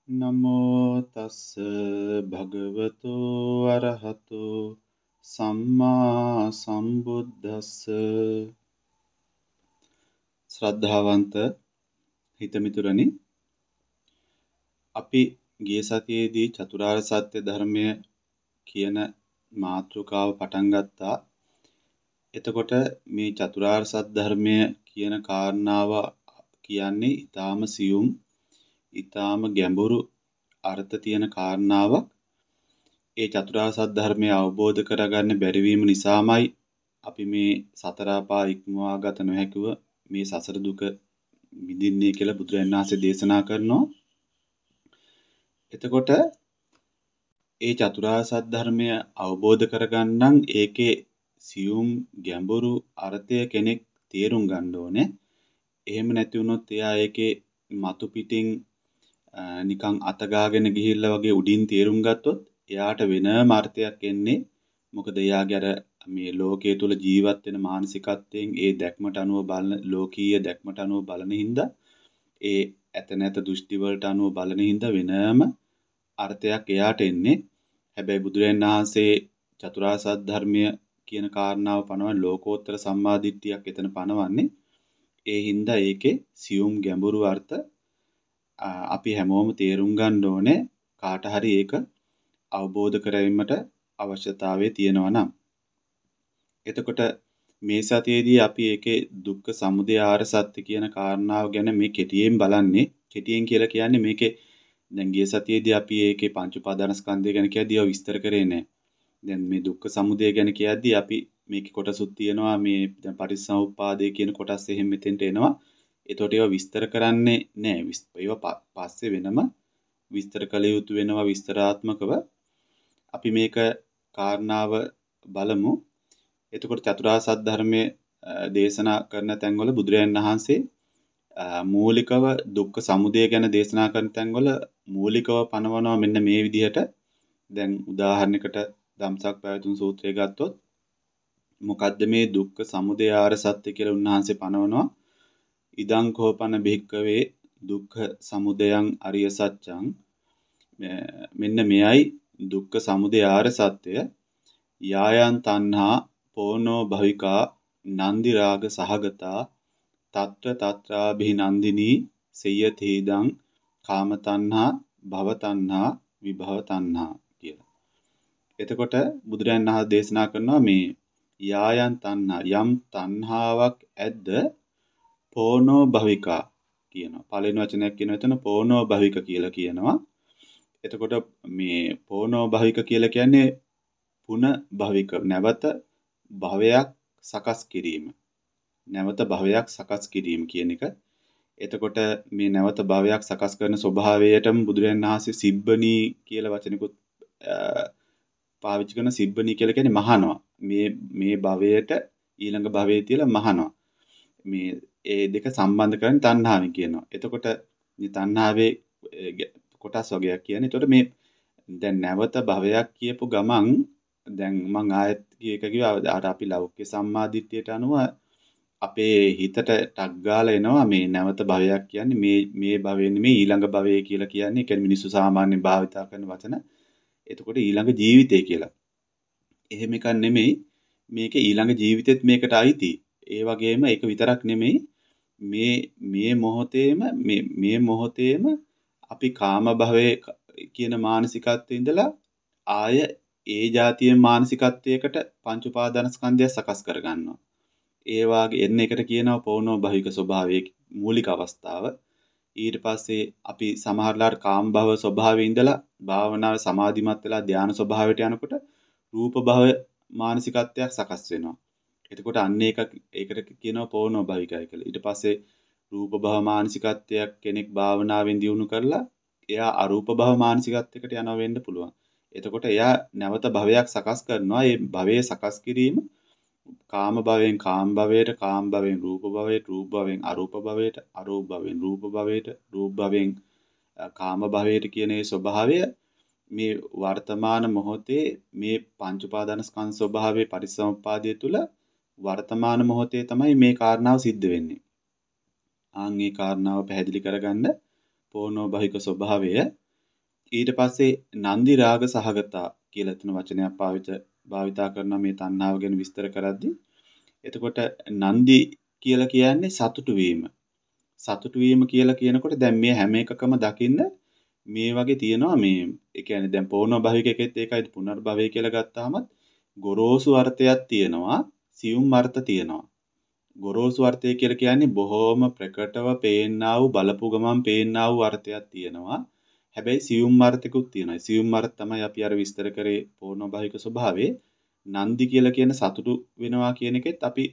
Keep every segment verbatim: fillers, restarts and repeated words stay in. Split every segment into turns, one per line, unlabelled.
නමෝ තස්ස භගවතු අරහතු සම්මා සම්බුද්දස්ස. ශ්‍රද්ධාවන්ත හිතමිතුරනි, අපි ගිය සතියේදී චතුරාර්ය සත්‍ය ධර්මය කියන මාතෘකාව පටන් ගත්තා. එතකොට මේ චතුරාර්ය සත්‍ය ධර්මය කියන කාරණාව කියන්නේ ඊටාම සියුම්, ඊටාම ගැඹුරු අර්ථ තියෙන කාරණාවක්. ඒ චතුරාර්ය සත්‍ය ධර්මය අවබෝධ කරගන්න බැරි වීම නිසාමයි අපි මේ සතර අපා ඉක්මවා ගත නොහැකිව මේ සසර දුක විඳින්නේ කියලා බුදුරජාණන් වහන්සේ දේශනා කරනවා. එතකොට ඒ චතුරාර්ය සත්‍ය ධර්මය අවබෝධ කරගන්නම් ඒකේ සියුම් ගැඹුරු අර්ථය කෙනෙක් තේරුම් ගන්න ඕනේ. එහෙම නැති වුණොත් එයා ඒකේ මතු පිටින් නිකන් අතගාගෙන ගිහිල්ලා වගේ උඩින් තේරුම් ගත්තොත් එයාට වෙනම අර්ථයක් එන්නේ. මොකද එයාගේ අර මේ ලෝකයේ තුල ජීවත් වෙන මානසිකත්වයෙන් ඒ දැක්මට අනුව බලන ලෝකීය දැක්මට අනුව බලන හින්දා ඒ ඇත නැත දෘෂ්ටි වලට අනුව බලන හින්දා වෙනම අර්ථයක් එයාට එන්නේ. හැබැයි බුදුරජාණන් වහන්සේ චතුරාර්ය සත්‍ය ධර්මය කියන කාරණාව පනවන ලෝකෝත්තර සම්මාදිට්ඨියක් එතන පනවන්නේ. ඒ හින්දා ඒකේ සියුම් ගැඹුරු අර්ථ අපි හැමෝම තේරුම් ගන්න ඕනේ. කාට හරි ඒක අවබෝධ කරගැනීමට අවශ්‍යතාවය තියෙනවා නම්. එතකොට මේ සතියේදී අපි ඒකේ දුක්ඛ සමුදය ආර්ය සත්‍ය කියන කාරණාව ගැන මේ කෙටියෙන් බලන්නේ. කෙටියෙන් කියලා කියන්නේ මේකේ දැන් ගිය සතියේදී අපි ඒකේ පංච උපාදානස්කන්ධය ගැන කියද්දී ඒවා විස්තර කරේ නැහැ. දැන් මේ දුක්ඛ සමුදය ගැන කියද්දී අපි මේකේ කොටසුත් තියෙනවා. මේ දැන් පටිච්චසමුප්පාදය කියන කොටස් එහෙම මෙතෙන්ට එනවා. ඒතකොට ඒවා විස්තර කරන්නේ නැහැ. ඒවා පස්සේ වෙනම විස්තර කළ යුතු වෙනවා විස්තරාත්මකව. අපි මේක කාරණාව බලමු. එතකොට චතුරාර්ය සත්‍ය ධර්මයේ දේශනා කරන තැන්වල බුදුරජාණන් වහන්සේ මූලිකව දුක්ඛ සමුදය ගැන දේශනා කරන තැන්වල මූලිකව පනවනවා මෙන්න මේ විදිහට. දැන් උදාහරණයකට ධම්සක් පැවතුම් සූත්‍රය ගත්තොත් මොකද්ද මේ දුක්ඛ සමුදය ආර්ය සත්‍ය කියලා උන්වහන්සේ පනවනවා. ඉදං කෝපන භික්කවේ දුක්ඛ සමුදයං අරිය සත්‍යං. මෙන්න මෙයයි දුක්ඛ සමුදය ආර්ය සත්‍ය. යායන් තණ්හා පෝනෝ භවිකා නන්දි රාග සහගතා තත්ත්‍ර තත්‍රාභිනන්දිනී සේයතේදං කාම තණ්හා භව තණ්හා විභව තණ්හා කියලා. එතකොට බුදුරජාණන් වහන්සේ දේශනා කරනවා මේ යායන් තණ්හා යම් තණ්හාවක් ඇද්ද පෝනෝ භවිකා කියනවා. පළවෙනි වචනයක් කියන එතන පෝනෝ භවික කියලා කියනවා. එතකොට මේ පෝනෝ භවික කියලා කියන්නේ පුන භවික නැවත භවයක් සකස් කිරීම. නැවත භවයක් සකස් කිරීම කියන එක. එතකොට මේ නැවත භවයක් සකස් කරන ස්වභාවයටම බුදුරජාණන් වහන්සේ සිබ්බනී කියලා වචනකුත් පාවිච්චි කරන. සිබ්බනී කියලා කියන්නේ මහනවා. මේ මේ භවයට ඊළඟ භවයේ තියලා මහනවා. මේ ඒ දෙක සම්බන්ධ කරගෙන තණ්හාවෙන් කියනවා. එතකොට මේ තණ්හාවේ කොටස් වගේක් කියන්නේ. එතකොට මේ දැන් නැවත භවයක් කියපු ගමන් දැන් මම ආයත් එක කිව්වා අර අපි ලෞකික සම්මාදිට්ඨියට අනුව අපේ හිතට ටක් ගාලා එනවා මේ නැවත භවයක් කියන්නේ මේ මේ භවය නෙමෙයි ඊළඟ භවය කියලා කියන්නේ. ඒ කියන්නේ මිනිස්සු සාමාන්‍යයෙන් භාවිතා කරන වචන. එතකොට ඊළඟ ජීවිතය කියලා. එහෙම එකක් නෙමෙයි. මේකේ ඊළඟ ජීවිතෙත් මේකට අයිති. ඒ වගේම ඒක විතරක් නෙමෙයි. මේ මේ මොහොතේම මේ මේ මොහොතේම අපි කාම භවයේ කියන මානසිකත්වයේ ඉඳලා ආය ඒ જાතියේ මානසිකත්වයකට පංච උපාදානස්කන්ධය සකස් කර ගන්නවා. ඒ වාගේ එන්න එකට කියනවා පෝනෝ භවික ස්වභාවයේ මූලික අවස්ථාව. ඊට පස්සේ අපි සමහරලාට කාම භව ස්වභාවයේ ඉඳලා භාවනාවේ සමාධිමත් වෙලා ධානය ස්වභාවයට යනකොට රූප භව මානසිකත්වයක් සකස් වෙනවා. එතකොට අන්න ඒක ඒකට කියනවා පෝනෝ භවිකයි කියලා. ඊට පස්සේ රූප භව මානසිකත්වයක් කෙනෙක් භාවනාවෙන් දියුණු කරලා එයා අරූප භව මානසිකත්වයකට යනවා වෙන්න පුළුවන්. එතකොට එයා නැවත භවයක් සකස් කරනවා. ඒ භවයේ සකස් කිරීම කාම භවයෙන් කාම භවයට, කාම භවයෙන් රූප භවයට, රූප භවයෙන් අරූප භවයට, අරූප භවයෙන් රූප භවයට, රූප භවයෙන් කාම භවයට කියන ඒ ස්වභාවය මේ වර්තමාන මොහොතේ මේ පංච උපාදානස්කන්ධ ස්වභාවයේ පරිසම්පාදයේ තුල වර්තමාන මොහොතේ තමයි මේ කාරණාව සිද්ධ වෙන්නේ. ආන් මේ කාරණාව පැහැදිලි කරගන්න පෝනෝ භවික ස්වභාවය ඊට පස්සේ නන්දි රාග සහගතා කියලා තුන වචනයක් පාවිච්ච භාවිතා කරන මේ තණ්හාව ගැන විස්තර කරද්දී එතකොට නන්දි කියලා කියන්නේ සතුටු වීම. සතුටු වීම කියලා කියනකොට දැන් මේ හැම එකකම දකින්න මේ වගේ තියෙනවා මේ ඒ කියන්නේ දැන් පොණෝ භවිකකෙත් ඒකයි පුනර්භවය කියලා ගත්තාම ගොරෝසු අර්ථයක් තියෙනවා සියුම් අර්ථ තියෙනවා. ගොරෝසු අර්ථය කියලා කියන්නේ බොහොම ප්‍රකටව පේන්නා වූ බලපු ගමන් පේන්නා වූ අර්ථයක් තියෙනවා. හැබැයි සියුම් අර්ථිකුත් තියෙනවා. සියුම් අර්ථ තමයි අපි අර විස්තර කරේ පොණෝ භවික ස්වභාවයේ. නන්දි කියලා කියන සතුටු වෙනවා කියන එකෙත් අපි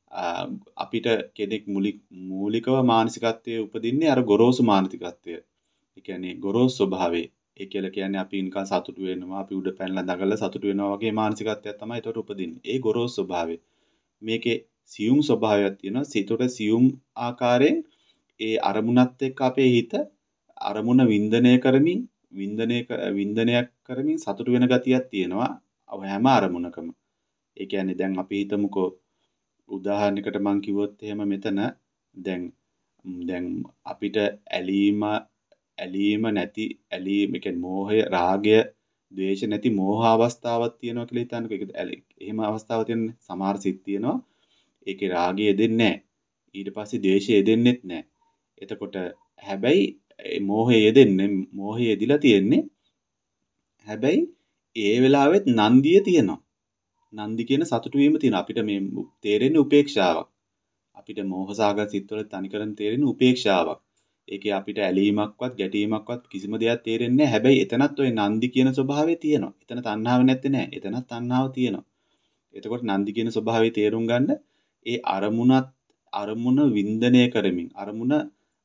අපිට කෙනෙක් මූලිකව මානසිකත්වයේ උපදින්නේ අර ගොරෝසු මානසිකත්වය. ඒ කියන්නේ ගොරෝසු ස්වභාවය. ඒ කියලා කියන්නේ අපි නිකන් සතුටු වෙනවා, අපි උඩ පැනලා දඟලලා සතුටු වෙනවා වගේ මානසිකත්වයක් තමයි ඒකට උපදින්නේ. ඒ ගොරෝසු ස්වභාවය. මේකේ සියුම් ස්වභාවයක් තියෙනවා. සිතට සියුම් ආකාරයෙන් ඒ අරමුණත් එක්ක අපේ හිත අරමුණ වින්දනය කරමින් වින්දනය වින්දනයක් කරමින් සතුටු වෙන ගතියක් තියෙනවා. හැම අරමුණකම. ඒ කියන්නේ දැන් අපි හිතමුකෝ උදාහරණයකට මම කිව්වොත් එහෙම මෙතන දැන් දැන් අපිට ඇලීම ඇලීම නැති ඇලීම කියන්නේ මෝහය රාගය ද්වේෂ නැති මෝහ අවස්ථාවක් තියෙනවා කියලා හිතන්නකෝ. ඒක එහෙම අවස්ථාවක් තියෙන සමහර සිත් තියෙනවා. ඒකේ රාගය දෙන්නේ නැහැ. ඊට පස්සේ ද්වේෂය දෙන්නෙත් නැහැ. එතකොට හැබැයි මෝහය දෙන්නේ මෝහය දිලා තියෙන්නේ. හැබැයි ඒ වෙලාවෙත් නන්දිය තියෙනවා. නන්දි කියන සතුටු වීම තියෙන අපිට මේ තේරෙන්නේ උපේක්ෂාවක්. අපිට මෝහසාගත සිත්වල තනිකරම තේරෙන්නේ උපේක්ෂාවක්. ඒකේ අපිට ඇලීමක්වත් ගැටීමක්වත් කිසිම දෙයක් තේරෙන්නේ නැහැ. හැබැයි එතනත් ওই නන්දි කියන ස්වභාවය තියෙනවා. එතන තණ්හාව නැත්තේ නෑ. එතනත් තණ්හාව තියෙනවා. එතකොට නන්දි කියන ස්වභාවය තේරුම් ගන්න ඒ අරමුණත් අරමුණ වින්දනය කරමින් අරමුණ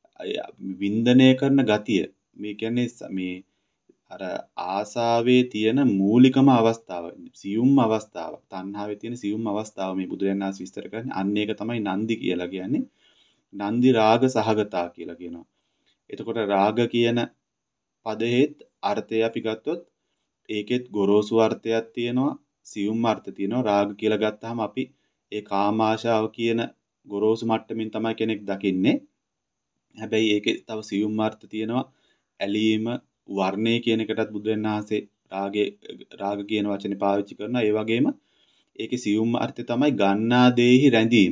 වින්දනය කරන ගතිය මේ කියන්නේ මේ අර ආසාවේ තියෙන මූලිකම අවස්ථාව සියුම් අවස්ථාව තණ්හාවේ තියෙන සියුම් අවස්ථාව මේ බුදුරජාණන් වහන්සේ විස්තර කරන්නේ අන්න ඒක තමයි නන්දි කියලා කියන්නේ නන්දි රාග සහගතා කියලා කියනවා. එතකොට රාග කියන පදයේත් අර්ථය අපි ගත්තොත් ඒකෙත් ගොරෝසු අර්ථයක් තියෙනවා සියුම් අර්ථ තියෙනවා. රාග කියලා ගත්තාම අපි ඒ කාමාශාව කියන ගොරෝසු මට්ටමින් තමයි කෙනෙක් දකින්නේ. හැබැයි ඒකේ තව සියුම් අර්ථ තියෙනවා ඇලීම වර්ණය කියන එකටත් බුදුන් වහන්සේ රාගේ රාග කියන වචනේ පාවිච්චි කරනවා. ඒ වගේම ඒකේ සියුම් අර්ථය තමයි ගන්නා දේහි රැඳීම.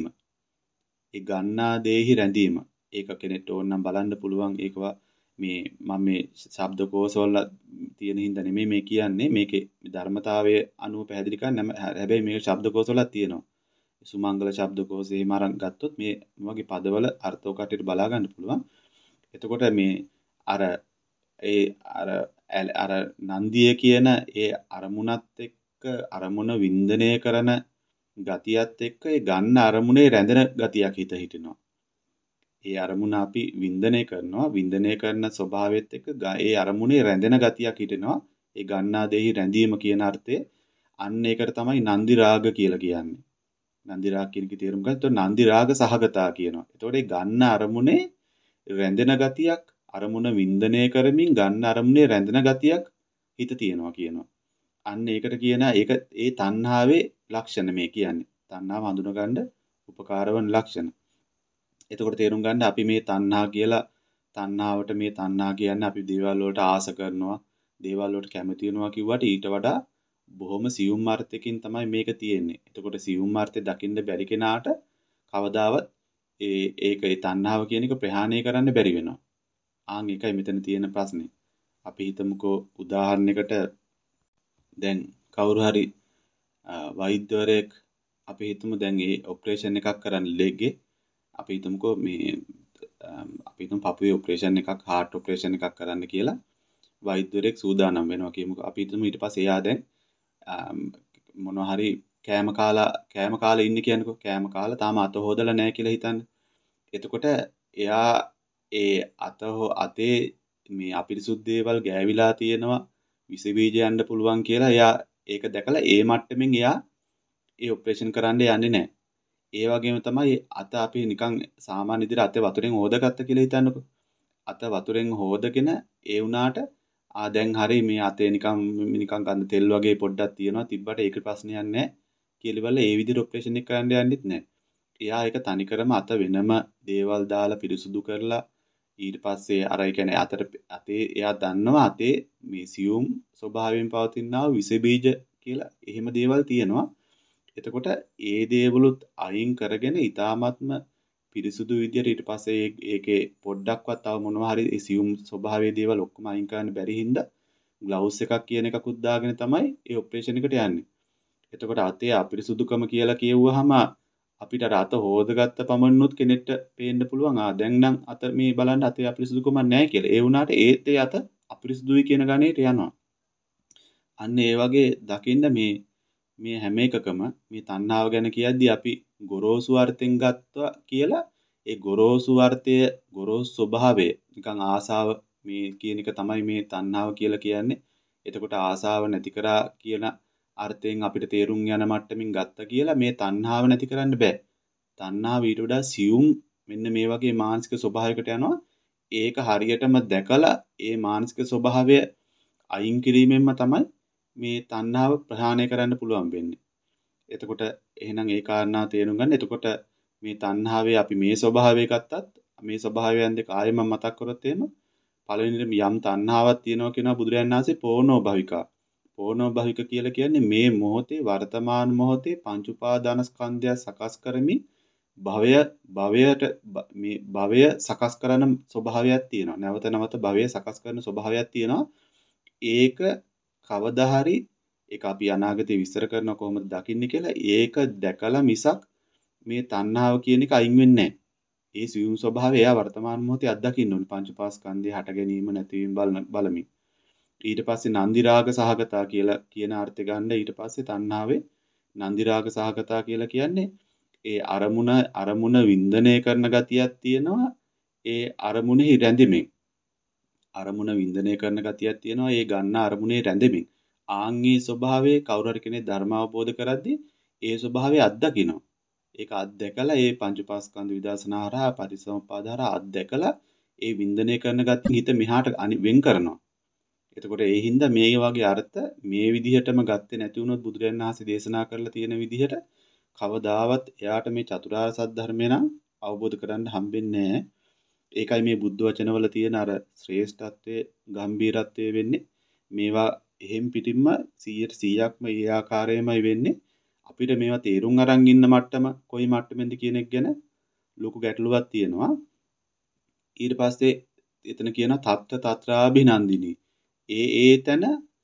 ඒ ගන්නා දේහි රැඳීම. ඒක කෙනෙක්ට ඕන නම් බලන්න පුළුවන්. ඒකවා මේ මම මේ ශබ්දකෝෂවල තියෙන හින්දා නෙමෙයි මේ කියන්නේ. මේකේ ධර්මතාවයේ අනුව පැහැදිලි කරන්න. හැබැයි මේක ශබ්දකෝෂවලත් තියෙනවා. සුමංගල ශබ්දකෝෂේ මරන් ගත්තොත් මේ වගේ පදවල අර්ථ ඔකටට බලා ගන්න පුළුවන්. එතකොට මේ අර ඒ අර අර නන්දිය කියන ඒ අරමුණත් එක්ක අරමුණ වින්දනය කරන ගතියත් එක්ක ඒ ගන්න අරමුණේ රැඳෙන ගතියක් හිත හිටිනවා. ඒ අරමුණ අපි වින්දනය කරනවා වින්දනය කරන ස්වභාවයත් එක්ක ඒ අරමුණේ රැඳෙන ගතියක් හිටිනවා. ඒ ගන්නා දෙහි රැඳීම කියන අර්ථය අන්න ඒකට තමයි නන්දි රාග කියලා කියන්නේ. නන්දි රාග කියන කේ තේරුම් ගත්තොත් නන්දි රාග සහගතා කියනවා. එතකොට ඒ ගන්න අරමුණේ රැඳෙන ගතියක් අරමුණ වින්දනය කරමින් ගන්න අරමුණේ රැඳෙන ගතියක් හිත තියෙනවා කියනවා. අන්න ඒකට කියන ඒක ඒ තණ්හාවේ ලක්ෂණ මේ කියන්නේ. තණ්හාව හඳුන ගන්න උපකාර වන ලක්ෂණ. එතකොට තේරුම් ගන්න අපි මේ තණ්හා කියලා තණ්හාවට මේ තණ්හා කියන්නේ අපි දේවල් වලට ආස කරනවා, දේවල් වලට කැමති වෙනවා කිව්වට ඊට වඩා බොහොම සියුම් අර්ථයකින් තමයි මේක තියෙන්නේ. එතකොට සියුම් අර්ථය දකින්න බැරි කෙනාට කවදාවත් ඒ ඒක ඒ තණ්හාව කියන එක ප්‍රහාණය කරන්න බැරි වෙනවා. ආන් එකයි මෙතන තියෙන ප්‍රශ්නේ. අපි හිතමුකෝ උදාහරණයකට දැන් කවුරු හරි වෛද්‍යවරයෙක් අපි හිතමු දැන් ඒ ඔපරේෂන් එකක් කරන්න ලෙග්ගේ අපි හිතමුකෝ මේ අපි හිතමු පපුවේ ඔපරේෂන් එකක් හાર્ට් ඔපරේෂන් එකක් කරන්න කියලා වෛද්‍යවරයෙක් සූදානම් වෙනවා කියමුකෝ. අපි හිතමු ඊට පස්සේ එයා දැන් මොනවා හරි කෑම කාලා කෑම කාලා ඉන්නේ කියනකෝ. කෑම කාලා තාම අත හොදලා නැහැ කියලා හිතන්න. එතකොට එයා ඒ අත අතේ මේ අපිරිසුදු දේවල් ගෑවිලා තියෙනවා විස බීජ යන්න පුළුවන් කියලා එයා ඒක දැකලා ඒ මට්ටමින් එයා ඒ ඔපරේෂන් කරන්න යන්නේ නැහැ. ඒ වගේම තමයි අත අපි නිකන් සාමාන්‍ය විදිහට අත වතුරෙන් හොදගත්ත කියලා හිතන්නකෝ. අත වතුරෙන් හොදගෙන ඒ වුණාට ආ දැන් හරි මේ අතේ නිකන් නිකන් ගඳ තෙල් වගේ පොඩ්ඩක් තියෙනවා තිබ්බට ඒක ප්‍රශ්නයක් නැහැ කියලා ඉවරලා ඒ විදිහට ඔපරේෂන් එක කරන්න යන්නෙත් නැහැ. එයා ඒක තනිකරම අත වෙනම දේවල් දාලා පිරිසුදු කරලා ඊට පස්සේ අර ඒ කියන්නේ අතට අතේ එයා දන්නවා අතේ මේ සියුම් ස්වභාවයෙන් පවතිනා විස බීජ කියලා එහෙම දේවල් තියෙනවා. එතකොට ඒ දේවලුත් අයින් කරගෙන ඊ타ත්ම පිරිසුදු විදියට ඊට පස්සේ ඒකේ පොඩ්ඩක්වත් තව මොනවා හරි ඒ සියුම් ස්වභාවයේ දේවල් ඔක්කොම අයින් කරන්න බැරි හින්දා ග්ලව්ස් එකක් කියන එකකුත් දාගෙන තමයි ඒ ඔපරේෂන් එකට යන්නේ. එතකොට අතේ අපිරිසුදුකම කියලා කියවුවාම අපිට අර අත හොදගත්ත පමණුත් කෙනෙක්ට පේන්න පුළුවන් ආ දැන් නම් අත මේ බලන්න අතේ අපිරිසුදුකමක් නැහැ කියලා. ඒ වුණාට ඒත් ඒ අත අපිරිසුදුයි කියන ගණේට යනවා. අන්න ඒ වගේ දකින්න මේ මේ හැම එකකම මේ තණ්හාව ගැන කියද්දී අපි ගොරෝසු අර්ථෙන් ගත්තා කියලා ඒ ගොරෝසු අර්ථය ගොරෝසු ස්වභාවය නිකන් ආසාව මේ කියන එක තමයි මේ තණ්හාව කියලා කියන්නේ. එතකොට ආසාව නැති කරා කියන අර්ථයෙන් අපිට තේරුම් යන මට්ටමින් ගත්තා කියලා මේ තණ්හාව නැති කරන්න බෑ. තණ්හාව ඊට වඩා සියුම් මෙන්න මේ වගේ මානසික ස්වභාවයකට යනවා. ඒක හරියටම දැකලා ඒ මානසික ස්වභාවය අයින් කිරීමෙන්ම තමයි මේ තණ්හාව ප්‍රහාණය කරන්න පුළුවන් වෙන්නේ. එතකොට එහෙනම් ඒ කාරණා තේරුම් ගන්න. එතකොට මේ තණ්හාවේ අපි මේ ස්වභාවය ගත්තත් මේ ස්වභාවයන් දෙක ආයෙම මතක් කරොත් එහෙම පළවෙනිට යම් තණ්හාවක් තියෙනවා කියනවා බුදුරයන් වහන්සේ පෝනෝ භවිකා. පෝනෝ භවික කියලා කියන්නේ මේ මොහොතේ වර්තමාන මොහොතේ පංච උපාදානස්කන්ධය සකස් කරමින් භවය භවයට මේ භවය සකස් කරන ස්වභාවයක් තියෙනවා. නැවත නැවත භවය සකස් කරන ස්වභාවයක් තියෙනවා. ඒක කවදා හරි ඒක අපි අනාගතේ විස්තර කරන කොහොමද දකින්නේ කියලා ඒක දැකලා මිසක් මේ තණ්හාව කියන එක අයින් වෙන්නේ නැහැ. ඒ සියුම් ස්වභාවය එයා වර්තමාන මොහොතේ අත්දකින්න ඕනේ. පංච පාස්කන්ධය හට ගැනීම නැතිවීම බලමින්. ඊට පස්සේ නන්දි රාග සහගතා කියලා කියන අර්ථය ගන්න ඊට පස්සේ තණ්හාවේ නන්දි රාග සහගතා කියලා කියන්නේ ඒ අරමුණ අරමුණ වින්දනය කරන ගතියක් තියෙනවා. ඒ අරමුණෙහි රැඳෙමින් අරමුණ වින්දනය කරන ගතියක් තියෙනවා. ඒ ගන්න අරමුණේ රැඳෙමින් ආන්ගේ ස්වභාවයේ කවුරු හරි කෙනෙක් ධර්ම අවබෝධ කරද්දී ඒ ස්වභාවය අත්දකිනවා. ඒක අත්දැකලා ඒ පංචපාස්කන්ධ විදර්ශනා හරහා පටිච්චසමුප්පාද හරහා අත්දැකලා ඒ වින්දනය කරන ගතිය හිත මෙහාට වෙන් කරනවා. එතකොට ඒ හින්දා මේ වගේ අර්ථ මේ විදිහටම ගත්තේ නැති වුණොත් බුදුරජාණන් වහන්සේ දේශනා කරලා තියෙන විදිහට කවදාවත් එයාට මේ චතුරාර්ය සත්‍ය ධර්මය නම් අවබෝධ කරගන්න හම්බෙන්නේ නැහැ. ඒකයි මේ බුද්ධ වචනවල තියෙන අර ශ්‍රේෂ්ඨත්වයේ ගම්භීරත්වයේ වෙන්නේ. මේවා එහෙම් පිටින්ම සීයට සීයක්ම ඒ ආකාරයෙන්මයි වෙන්නේ. අපිට මේවා තේරුම් අරන් ඉන්න මට්ටම කොයි මට්ටමෙන්ද කියන එක ගැන ලොකු ගැටලුවක් තියෙනවා. ඊට පස්සේ එතන කියන තත්ත්ව තත්‍රාභිනන්දිනී. ඒ ඒතන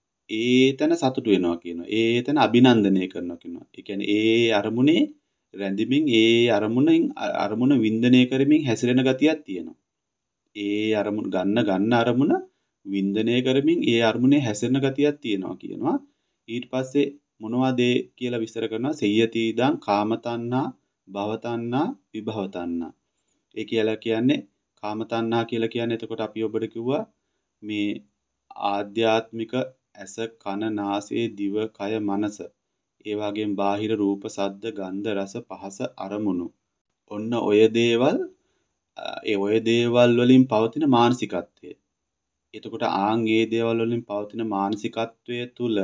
ඒතන සතුටු වෙනවා කියනවා. ඒ ඒතන අභිනන්දනය කරනවා කියනවා. ඒ කියන්නේ ඒ අරමුණේ රැඳිමින් ඒ අරමුණෙන් අරමුණ වින්දනය කරමින් හැසිරෙන ගතියක් තියෙනවා. ඒ අරමුණ ගන්න ගන්න අරමුණ වින්දනය කරමින් ඒ අරමුණේ හැසිරෙන ගතියක් තියෙනවා කියනවා. ඊට පස්සේ මොනවද කියලා විස්තර කරනවා. සෙය්‍යති ඉදං කාමතණ්හා, භවතණ්හා, විභවතණ්හා. ඒ කියලා කියන්නේ කාමතණ්හා කියලා කියන්නේ එතකොට අපි ඔබට කිව්වා මේ ආධ්‍යාත්මික ඇස කන නාසය දිව කය මනස ඒ වගේම බාහිර රූප සද්ද ගන්ධ රස පහස අරමුණු ඔන්න ඔය දේවල් ඒ ඔය දේවල් වලින් පවතින මානසිකත්වය. එතකොට ආන් ඒ දේවල් වලින් පවතින මානසිකත්වය තුල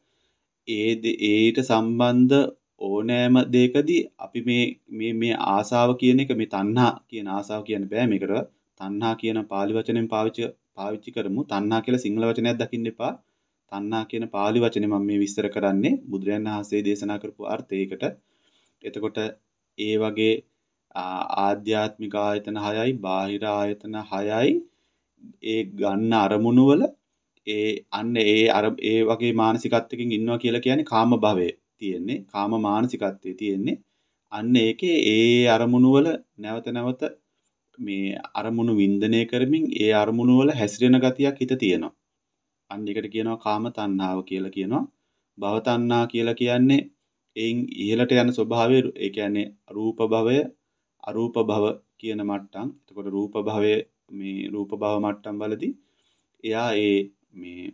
ඒ ඒට සම්බන්ධ ඕනෑම දෙයකදී අපි මේ මේ මේ ආසාව කියන එක මේ තණ්හා කියන ආසාව කියන්න බෑ මේකට තණ්හා කියන පාලි වචනෙන් පාවිච්චි පාවිච්චි කරමු. තණ්හා කියලා සිංහල වචනයක් දකින්න එපා. තණ්හා කියන පාලි වචනේ මම මේ විස්තර කරන්නේ බුදුරජාණන් වහන්සේ දේශනා කරපු අර්ථයකට. එතකොට ඒ වගේ ආධ්‍යාත්මික ආයතන හයයි බාහිර ආයතන හයයි ඒ ගන්න අරමුණු වල ඒ අන්න ඒ අර ඒ වගේ මානසිකත්වයකින් ඉන්නවා කියලා කියන්නේ කාම භවය තියෙන්නේ. කාම මානසිකත්වයේ තියෙන්නේ. අන්න ඒකේ ඒ අරමුණු වල නැවත නැවත මේ අරමුණු වින්දනය කරමින් ඒ අරමුණු වල හැසිරෙන ගතියක් හිත තියෙනවා. අන්න ඒකට කියනවා කාම තණ්හාව කියලා කියනවා. භව තණ්හා කියලා කියන්නේ එයින් ඉහළට යන ස්වභාවය. ඒ කියන්නේ රූප භවය, අරූප භව කියන මට්ටම්. එතකොට රූප භවයේ මේ රූප භව මට්ටම් වලදී එයා ඒ මේ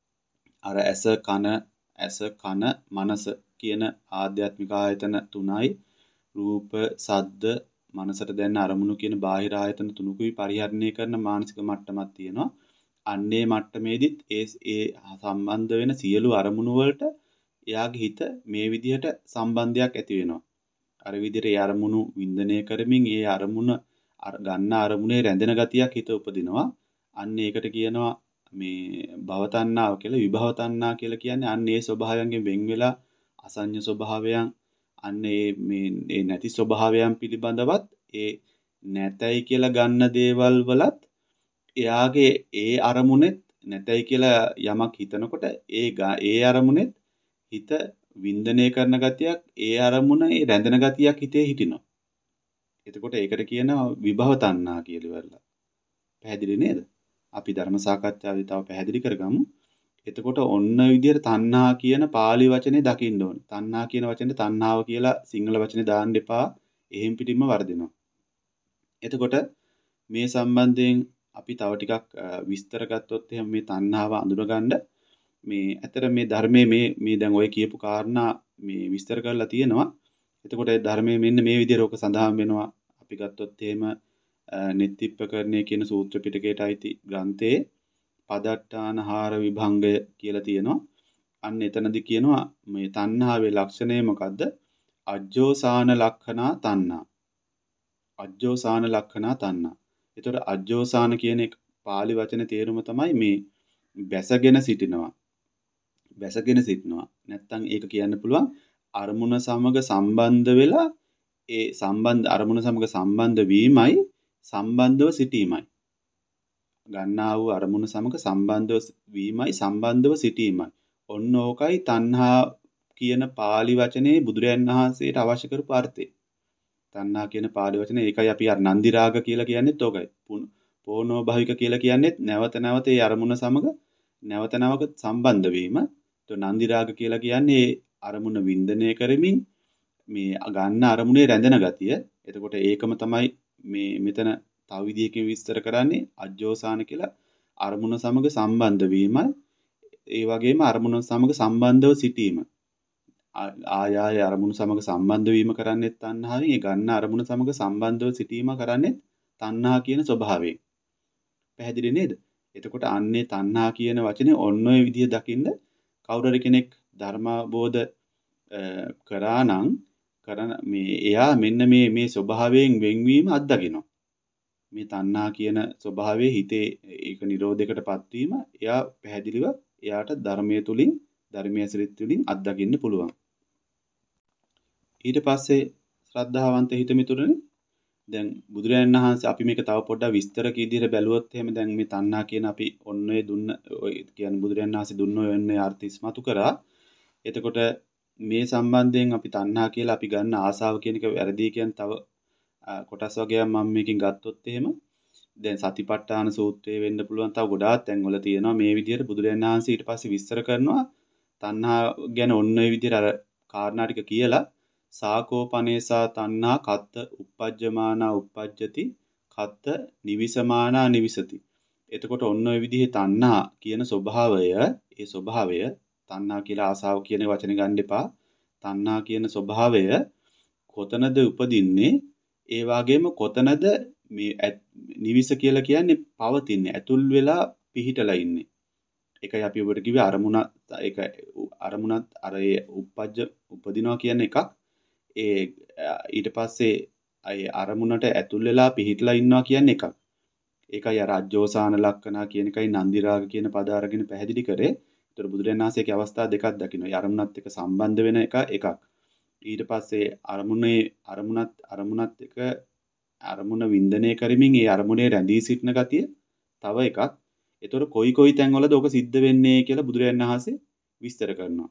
අර ඇස කන ඇස කන මනස කියන ආධ්‍යාත්මික ආයතන තුනයි රූප සද්ද මනසට දැනෙන අරමුණු කියන බාහිර ආයතන තුනකුයි පරිහරණය කරන මානසික මට්ටමක් තියෙනවා. අන්නේ මට්ටමේදීත් ඒ ඒ සම්බන්ධ වෙන සියලු අරමුණු වලට එයාගේ හිත මේ විදිහට සම්බන්ධයක් ඇති වෙනවා. අර විදිහට ඒ අරමුණු වින්දනය කරමින් ඒ අරමුණ අර ගන්න අරමුණේ රැඳෙන ගතියක් හිත උපදිනවා. අන්න ඒකට කියනවා මේ භව තණ්හාව කියලා. විභව තණ්හා කියලා කියන්නේ අන්න ඒ ස්වභාවයන්ගෙන් වෙන් වෙලා අසඤ්ඤ ස්වභාවයන් අන්න ඒ මේ ඒ නැති ස්වභාවයන් පිළිබඳවත් ඒ නැතයි කියලා ගන්න දේවල් වලත් එයාගේ ඒ අරමුණෙත් නැතයි කියලා යමක් හිතනකොට ඒ ඒ අරමුණෙත් හිත වින්දනය කරන ගතියක් ඒ අරමුණ ඒ රැඳෙන ගතියක් හිතේ හිටිනවා. එතකොට ඒකට කියනවා විභව තණ්හා කියලා ඉවරලා. පැහැදිලි නේද? අපි ධර්ම සාකච්ඡාවේදී තව පැහැදිලි කරගමු. එතකොට ඔන්න විදියට තණ්හා කියන pāli වචනේ දකින්න ඕනේ. තණ්හා කියන වචනේ තණ්හාව කියලා සිංහල වචනේ දාන්න එපා. එහෙම් පිටින්ම වර්ධිනවා. එතකොට මේ සම්බන්ධයෙන් අපි තව ටිකක් විස්තර ගත්තොත් එහෙනම් මේ තණ්හාව අඳුනගන්න මේ ඇතර මේ ධර්මයේ මේ මේ දැන් ඔය කියපු කාරණා මේ විස්තර කරලා තියෙනවා. එතකොට ධර්මයේ මෙන්න මේ විදිහට ඔක සඳහන් වෙනවා. අපි ගත්තොත් එහෙම නිත්තිප්පකරණය කියන සූත්‍ර පිටකයට අයිති ග්‍රන්ථයේ පදට්ටානහාර විභංගය කියලා තියෙනවා. අන්න එතනදී කියනවා මේ තණ්හාවේ ලක්ෂණය මොකද්ද? අජ්ජෝසාන ලක්ෂණා තණ්හා. අජ්ජෝසාන ලක්ෂණා තණ්හා. එතකොට අජ්ජෝසාන කියන එක pāli වචනේ තේරුම තමයි මේ බැසගෙන සිටිනවා. බැසගෙන සිටිනවා. නැත්තම් ඒක කියන්න පුළුවන් අරමුණ සමග සම්බන්ධ වෙලා ඒ සම්බන්ධ අරමුණ සමග සම්බන්ධ වීමයි සම්බන්ධව සිටීමයි. ගන්නා වූ අරමුණ සමග සම්බන්ධව වීමයි සම්බන්ධව සිටීමයි. ඔන්න ඕකයි තණ්හා කියන pāli වචනේ බුදුරයන් වහන්සේට අවශ්‍ය කරපු අර්ථය. තණ්හා කියන pāli වචනේ ඒකයි අපි අර නන්දි රාග කියලා කියන්නේත් ඕකයි. පෝනෝ භවික කියලා කියන්නේත් නැවත නැවත ඒ අරමුණ සමග නැවත නැවත සම්බන්ධ වීම. તો නන්දි රාග කියලා කියන්නේ අරමුණ වින්දනය කරමින් මේ ගන්න අරමුණේ රැඳෙන ගතිය. එතකොට ඒකම තමයි මේ මෙතන තව විදිහකින් විස්තර කරන්නේ අජ්ජෝසාන කියලා අරමුණ සමග සම්බන්ධ වීම. ඒ වගේම අරමුණ සමග සම්බන්ධව සිටීම. ආය ආය අරමුණු සමග සම්බන්ධ වීම කරන්නේ තණ්හාවෙන්. ඒ ගන්න අරමුණ සමග සම්බන්ධව සිටීම කරන්නේ තණ්හා කියන ස්වභාවයෙන්. පැහැදිලි නේද? එතකොට අන්නේ තණ්හා කියන වචනේ ඔන්න ඔය විදිහ දකින්න කවුරු කෙනෙක් ධර්මාබෝධ කරා නම් කරන මේ එයා මෙන්න මේ මේ ස්වභාවයෙන් වෙන්වීම අත්දකිනවා. මේ තණ්හා කියන ස්වභාවයේ හිතේ ඒක නිරෝධයකටපත් වීම එයා පැහැදිලිව එයාට ධර්මයේ තුලින් ධර්මයේ ඇසුරින් තුලින් අත්දකින්න පුළුවන්. ඊට පස්සේ ශ්‍රද්ධාවන්ත හිත මිතුරනේ දැන් බුදුරජාණන් වහන්සේ අපි මේක තව පොඩ්ඩක් විස්තර කී විදිහට බැලුවොත් එහෙම දැන් මේ තණ්හා කියන අපි ඔන්න ඔය දුන්න ඔය කියන්නේ බුදුරජාණන් වහන්සේ දුන්න ඔය ඔන්නේ අර්ථ ඉස්මතු කරා. එතකොට මේ සම්බන්ධයෙන් අපි තණ්හා කියලා අපි ගන්න ආසාව කියන එක වැරදි කියන තව කොටස් වගේක් මම මේකෙන් ගත්තොත් එහෙම දැන් සතිපට්ඨාන සූත්‍රයේ වෙන්න පුළුවන් තව ගොඩාක් තැන්වල තියෙනවා මේ විදිහට බුදුරජාණන් වහන්සේ ඊට පස්සේ විස්තර කරනවා තණ්හා ගැන ඔන්න ඔය විදිහට අර කාරණා ටික කියලා සාකෝපනේසා තණ්හා කත්ත uppajjamaana uppajjati කත්ත නිවිසමානා නිවිසති. එතකොට ඔන්න ඔය විදිහේ තණ්හා කියන ස්වභාවය ඒ ස්වභාවය තණ්හා කියලා ආසාව කියන වචනේ ගන්න එපා. තණ්හා කියන ස්වභාවය කොතනද උපදින්නේ? ඒ වගේම කොතනද මේ නිවිස කියලා කියන්නේ පවතින්නේ ඇතුල් වෙලා පිහිටලා ඉන්නේ. ඒකයි අපි ඔබට කිව්වේ අරමුණ ඒක අරමුණත් අර ඒ uppajja උපදිනවා කියන එකක්. ඒ ඊට පස්සේ අය අරමුණට ඇතුල් වෙලා පිහිටලා ඉන්නවා කියන්නේ එකක්. ඒකයි අර අජ්ජෝසාන ලක්ෂණා කියන එකයි නන්දි රාග කියන පද අරගෙන පැහැදිලි කරේ. ඒතර බුදුරජාණන් වහන්සේගේ අවස්ථා දෙකක් දකින්න. ඒ අරමුණත් එක්ක සම්බන්ධ වෙන එක එකක්. ඊට පස්සේ අරමුණේ අරමුණත් අරමුණත් එක්ක අරමුණ වින්දනය කරමින් ඒ අරමුණේ රැඳී සිටින ගතිය තව එකක්. ඒතර කොයි කොයි තැන්වලද ඔක සිද්ධ වෙන්නේ කියලා බුදුරජාණන් වහන්සේ විස්තර කරනවා.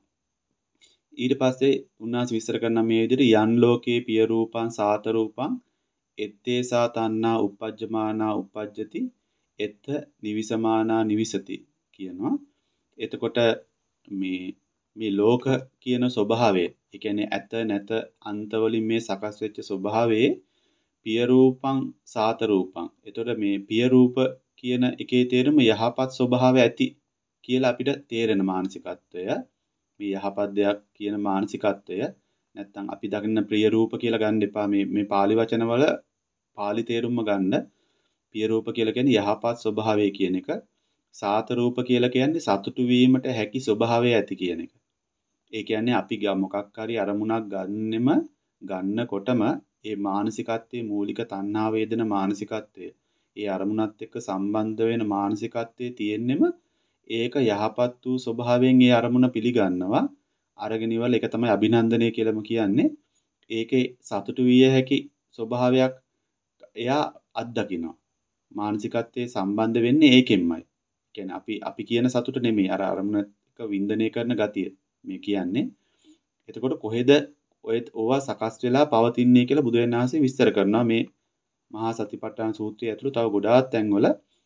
ඊට පස්සේ උන්වහන්සේ විස්තර කරන මේ විදිහට යන් ලෝකේ පිය රූපං සාත රූපං එත්තේසා තණ්හා uppajjamaana uppajjati එත්ත නිවිසමානා නිවිසති කියනවා. එතකොට මේ මේ ලෝක කියන ස්වභාවය, ඒ කියන්නේ ඇත නැත අන්ත වලින් මේ සකස් වෙච්ච ස්වභාවයේ පිය රූපං සාත රූපං. එතකොට මේ පිය රූප කියන එකේ තේරුම යහපත් ස්වභාවය ඇති කියලා අපිට තේරෙන මානසිකත්වය. මේ යහපත් දෙයක් කියන මානසිකත්වය නැත්තම් අපි දකින්න ප්‍රිය රූප කියලා ගන්න එපා. මේ මේ pāli වචන වල pāli තේරුම ගන්න. පිය රූප කියලා කියන්නේ යහපත් ස්වභාවය කියන එක. සාත රූප කියලා කියන්නේ සතුටු වීමට හැකි ස්වභාවය ඇති කියන එක. ඒ කියන්නේ අපි මොකක් හරි අරමුණක් ගන්නෙම ගන්නකොටම ඒ මානසිකත්වයේ මූලික තණ්හා වේදන මානසිකත්වය ඒ අරමුණත් එක්ක සම්බන්ධ වෙන මානසිකත්වයේ තියෙන්නෙම ඒක යහපත් වූ ස්වභාවයෙන් ඒ අරමුණ පිළිගන්නවා. අරගෙන ඉවල ඒක තමයි අභිනන්දනය කියලාම කියන්නේ. ඒකේ සතුටු විය හැකි ස්වභාවයක් එයා අත්දකිනවා. මානසිකත්වයේ සම්බන්ධ වෙන්නේ ඒකෙන්මයි. කියන්නේ අපි අපි කියන සතුට නෙමෙයි අර අරමුණ එක වින්දනය කරන ගතිය මේ කියන්නේ. එතකොට කොහෙද ඔය ඕවා සකස් වෙලා පවතින්නේ කියලා බුදුරජාණන් වහන්සේ විස්තර කරනවා මේ මහා සතිපට්ඨාන සූත්‍රය ඇතුළු තව ගොඩාක් තැන්වල.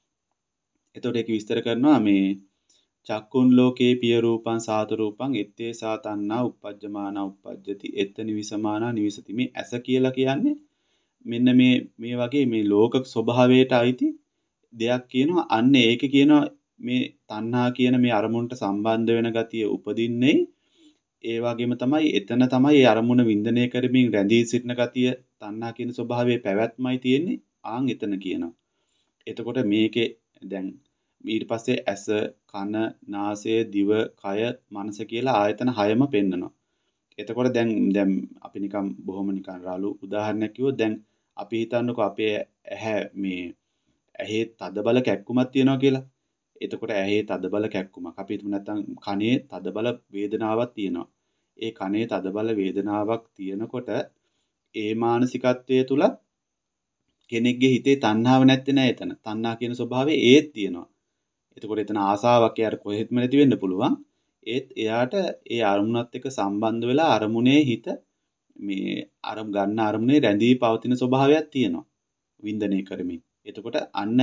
එතකොට ඒක විස්තර කරනවා මේ චක්කුන් ලෝකේ පිය රූපං සාත රූපං ettේ සාතන්නා uppajjamaana uppajjati එත්ත නිවිසමානා නිවිසති. මේ ඇස කියලා කියන්නේ මෙන්න මේ මේ වගේ මේ ලෝක ස්වභාවයට අයිති දෙයක් කියනවා. අන්න ඒක කියනවා මේ තණ්හා කියන මේ අරමුණට සම්බන්ධ වෙන ගතිය උපදින්නේ ඒ වගේම තමයි එතන තමයි ඒ අරමුණ වින්දනය කරමින් රැඳී සිටින ගතිය තණ්හා කියන ස්වභාවයේ පැවැත්මයි තියෙන්නේ. ආන් එතන කියනවා. එතකොට මේකේ දැන් ඊට පස්සේ ඇස, කන, නාසය, දිව, කය, මනස කියලා ආයතන හයම පෙන්නනවා. එතකොට දැන් දැන් අපි නිකන් බොහොම නිකන් රාලු උදාහරණයක් කිව්වොත් දැන් අපි හිතන්නකෝ අපේ ඇහැ මේ ඇහි තදබල කැක්කුමක් තියෙනවා කියලා. එතකොට ඇහි තදබල කැක්කුමක්. අපි හිතමු නැත්නම් කනේ තදබල වේදනාවක් තියෙනවා. ඒ කනේ තදබල වේදනාවක් තියෙනකොට ඒ මානසිකත්වයේ තුල කෙනෙක්ගේ හිතේ තණ්හාව නැත්තේ නෑ එතන. තණ්හා කියන ස්වභාවය ඒත් තියෙනවා. එතකොට එතන ආසාවක් යාර කොහෙත්ම නැති වෙන්න පුළුවන්. ඒත් එයාට ඒ අරමුණත් එක්ක සම්බන්ධ වෙලා අරමුණේ හිත මේ අරම් ගන්න අරමුණේ රැඳී පවතින ස්වභාවයක් තියෙනවා. වින්දනය කරමින්. එතකොට අන්න